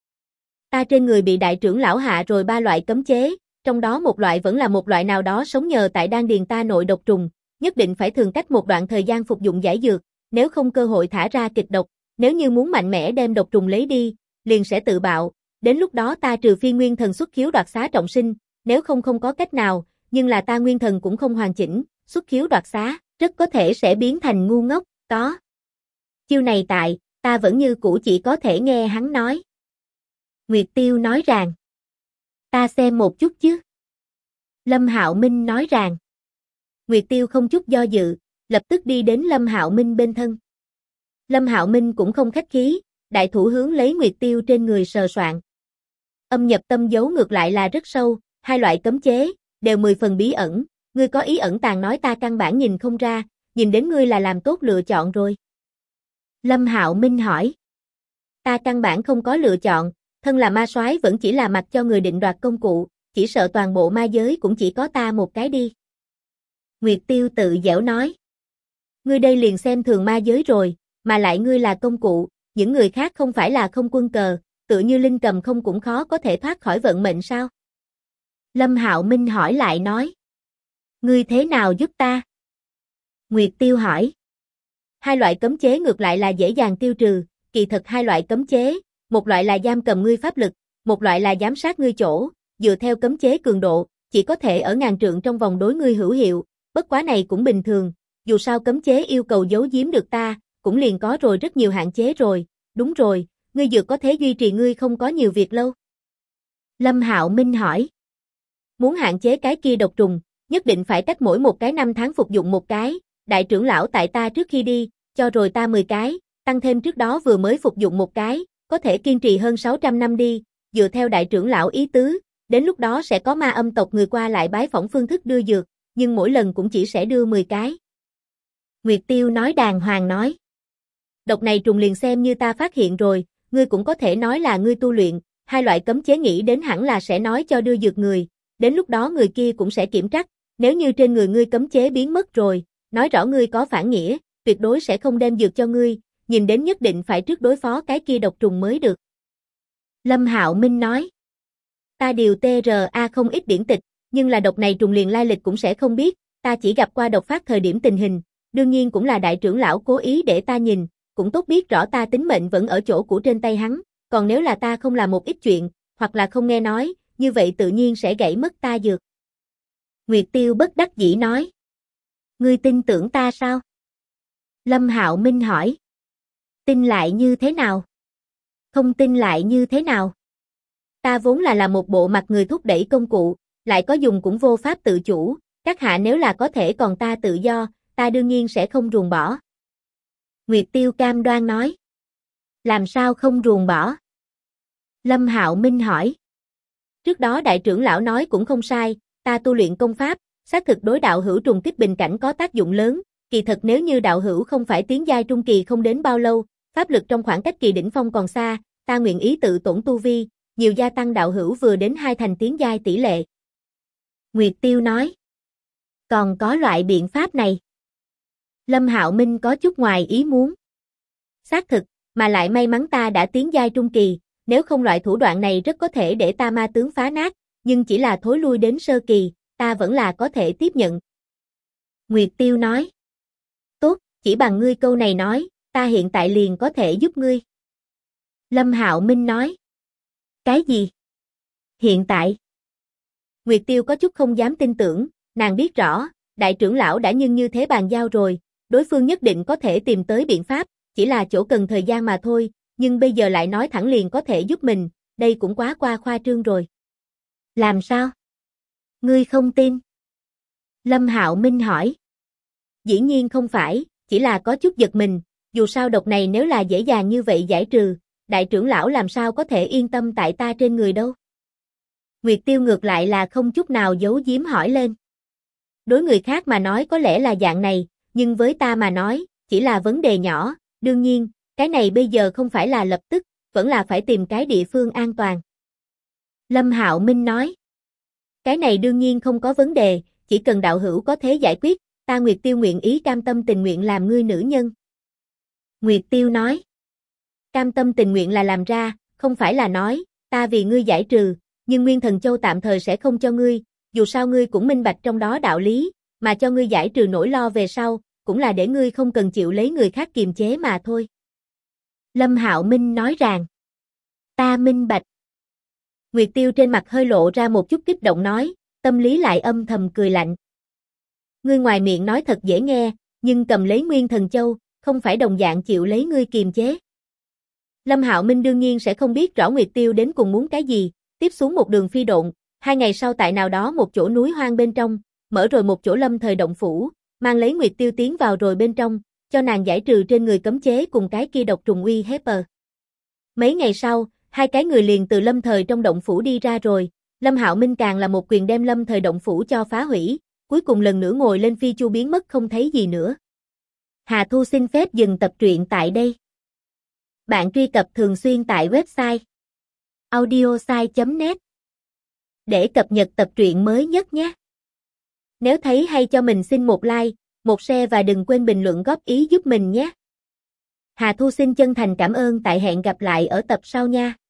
Ta trên người bị đại trưởng lão hạ rồi 3 loại cấm chế, trong đó một loại vẫn là một loại nào đó sống nhờ tại đan điền ta nội độc trùng, nhất định phải thường cách một đoạn thời gian phục dụng giải dược, nếu không cơ hội thả ra kịch độc, nếu như muốn mạnh mẽ đem độc trùng lấy đi, liền sẽ tự bạo, đến lúc đó ta trừ phi nguyên thần xuất khiếu đoạt xá trọng sinh, nếu không không có cách nào, nhưng là ta nguyên thần cũng không hoàn chỉnh, xuất khiếu đoạt xá, rất có thể sẽ biến thành ngu ngốc, có. Chiêu này tại, ta vẫn như cũ chỉ có thể nghe hắn nói. Nguyệt Tiêu nói rằng, ta xem một chút chứ. Lâm Hạo Minh nói rằng, Nguyệt Tiêu không chút do dự, lập tức đi đến Lâm Hạo Minh bên thân. Lâm Hạo Minh cũng không khách khí, đại thủ hướng lấy Nguyệt Tiêu trên người sờ soạn. Âm nhập tâm giấu ngược lại là rất sâu, hai loại cấm chế, đều 10 phần bí ẩn, ngươi có ý ẩn tàng nói ta căn bản nhìn không ra, nhìn đến ngươi là làm tốt lựa chọn rồi. Lâm Hạo Minh hỏi. Ta căn bản không có lựa chọn, thân là ma soái vẫn chỉ là mặc cho người định đoạt công cụ, chỉ sợ toàn bộ ma giới cũng chỉ có ta một cái đi. Nguyệt Tiêu tự giễu nói. Ngươi đây liền xem thường ma giới rồi, mà lại ngươi là công cụ, những người khác không phải là không quân cờ, tựa như Linh Cầm không cũng khó có thể thoát khỏi vận mệnh sao? Lâm Hạo Minh hỏi lại nói. Ngươi thế nào giúp ta? Nguyệt Tiêu hỏi. Hai loại cấm chế ngược lại là dễ dàng tiêu trừ, kỳ thật hai loại cấm chế, một loại là giam cầm ngươi pháp lực, một loại là giám sát ngươi chỗ, dựa theo cấm chế cường độ, chỉ có thể ở ngàn trượng trong vòng đối ngươi hữu hiệu, bất quá này cũng bình thường, dù sao cấm chế yêu cầu giấu giếm được ta, cũng liền có rồi rất nhiều hạn chế rồi, đúng rồi, ngươi dược có thể duy trì ngươi không có nhiều việc lâu. Lâm Hạo Minh hỏi. Muốn hạn chế cái kia độc trùng, nhất định phải cách mỗi một cái 5 tháng phục dụng một cái, đại trưởng lão tại ta trước khi đi, cho rồi ta 10 cái, tăng thêm trước đó vừa mới phục dụng một cái, có thể kiên trì hơn 600 năm đi, dựa theo đại trưởng lão ý tứ, đến lúc đó sẽ có ma âm tộc người qua lại bái phỏng phương thức đưa dược, nhưng mỗi lần cũng chỉ sẽ đưa 10 cái. Nguyệt Tiêu nói đàng hoàng nói. Độc này trùng liền xem như ta phát hiện rồi, ngươi cũng có thể nói là ngươi tu luyện, hai loại cấm chế nghĩ đến hẳn là sẽ nói cho đưa dược người, đến lúc đó người kia cũng sẽ kiểm trắc, nếu như trên người ngươi cấm chế biến mất rồi, nói rõ ngươi có phản nghĩa, tuyệt đối sẽ không đem dược cho ngươi, nhìn đến nhất định phải trước đối phó cái kia độc trùng mới được. Lâm Hạo Minh nói. Ta điều TRA không ít điển tịch, nhưng là độc này trùng liền lai lịch cũng sẽ không biết, ta chỉ gặp qua độc phát thời điểm tình hình, đương nhiên cũng là đại trưởng lão cố ý để ta nhìn, cũng tốt biết rõ ta tính mệnh vẫn ở chỗ của trên tay hắn, còn nếu là ta không làm một ít chuyện, hoặc là không nghe nói, như vậy tự nhiên sẽ gãy mất ta dược. Nguyệt Tiêu bất đắc dĩ nói. Ngươi tin tưởng ta sao? Lâm Hạo Minh hỏi. Tin lại như thế nào? Không tin lại như thế nào? Ta vốn là một bộ mặt người thúc đẩy công cụ, lại có dùng cũng vô pháp tự chủ, các hạ nếu là có thể còn ta tự do, ta đương nhiên sẽ không ruồng bỏ. Nguyệt Tiêu cam đoan nói. Làm sao không ruồng bỏ? Lâm Hạo Minh hỏi. Trước đó đại trưởng lão nói cũng không sai, ta tu luyện công pháp, xác thực đối đạo hữu trùng kích bình cảnh có tác dụng lớn, kỳ thật nếu như đạo hữu không phải tiến giai trung kỳ không đến bao lâu, pháp lực trong khoảng cách kỳ đỉnh phong còn xa, ta nguyện ý tự tổn tu vi, nhiều gia tăng đạo hữu vừa đến 2 thành tiến giai tỷ lệ. Nguyệt Tiêu nói. Còn có loại biện pháp này. Lâm Hạo Minh có chút ngoài ý muốn. Xác thực, mà lại may mắn ta đã tiến giai trung kỳ, nếu không loại thủ đoạn này rất có thể để ta ma tướng phá nát, nhưng chỉ là thối lui đến sơ kỳ, ta vẫn là có thể tiếp nhận. Nguyệt Tiêu nói. Tốt, chỉ bằng ngươi câu này nói, ta hiện tại liền có thể giúp ngươi. Lâm Hạo Minh nói. Cái gì? Hiện tại? Nguyệt Tiêu có chút không dám tin tưởng, nàng biết rõ, đại trưởng lão đã như thế bàn giao rồi, đối phương nhất định có thể tìm tới biện pháp, chỉ là chỗ cần thời gian mà thôi, nhưng bây giờ lại nói thẳng liền có thể giúp mình, đây cũng quá qua khoa trương rồi. Làm sao? Ngươi không tin? Lâm Hạo Minh hỏi. Dĩ nhiên không phải, chỉ là có chút giật mình, dù sao độc này nếu là dễ dàng như vậy giải trừ, đại trưởng lão làm sao có thể yên tâm tại ta trên người đâu. Nguyệt Tiêu ngược lại là không chút nào giấu giếm hỏi lên. Đối người khác mà nói có lẽ là dạng này, nhưng với ta mà nói, chỉ là vấn đề nhỏ, đương nhiên, cái này bây giờ không phải là lập tức, vẫn là phải tìm cái địa phương an toàn. Lâm Hạo Minh nói. Cái này đương nhiên không có vấn đề, chỉ cần đạo hữu có thể giải quyết, ta Nguyệt Tiêu nguyện ý cam tâm tình nguyện làm ngươi nữ nhân. Nguyệt Tiêu nói. Cam tâm tình nguyện là làm ra, không phải là nói, ta vì ngươi giải trừ, nhưng Nguyên Thần Châu tạm thời sẽ không cho ngươi, dù sao ngươi cũng minh bạch trong đó đạo lý, mà cho ngươi giải trừ nỗi lo về sau, cũng là để ngươi không cần chịu lấy người khác kiềm chế mà thôi. Lâm Hạo Minh nói rằng, ta minh bạch. Nguyệt Tiêu trên mặt hơi lộ ra một chút kích động nói, tâm lý lại âm thầm cười lạnh. Ngươi ngoài miệng nói thật dễ nghe, nhưng cầm lấy Nguyên Thần Châu, không phải đồng dạng chịu lấy ngươi kiềm chế. Lâm Hạo Minh đương nhiên sẽ không biết rõ Nguyệt Tiêu đến cùng muốn cái gì, tiếp xuống một đường phi độn, 2 ngày sau tại nào đó một chỗ núi hoang bên trong, mở rồi một chỗ lâm thời động phủ, mang lấy Nguyệt Tiêu tiến vào rồi bên trong, cho nàng giải trừ trên người cấm chế cùng cái kia độc trùng uy hiếp. Mấy ngày sau, 2 cái người liền từ lâm thời trong động phủ đi ra rồi, Lâm Hạo Minh càng là một quyền đem lâm thời động phủ cho phá hủy, cuối cùng lần nữa ngồi lên phi chu biến mất không thấy gì nữa. Hà Thu xin phép dừng tập truyện tại đây. Bạn truy cập thường xuyên tại website audiosai.net để cập nhật tập truyện mới nhất nhé. Nếu thấy hay cho mình xin một like, một share và đừng quên bình luận góp ý giúp mình nhé. Hà Thu xin chân thành cảm ơn, tại hẹn gặp lại ở tập sau nha.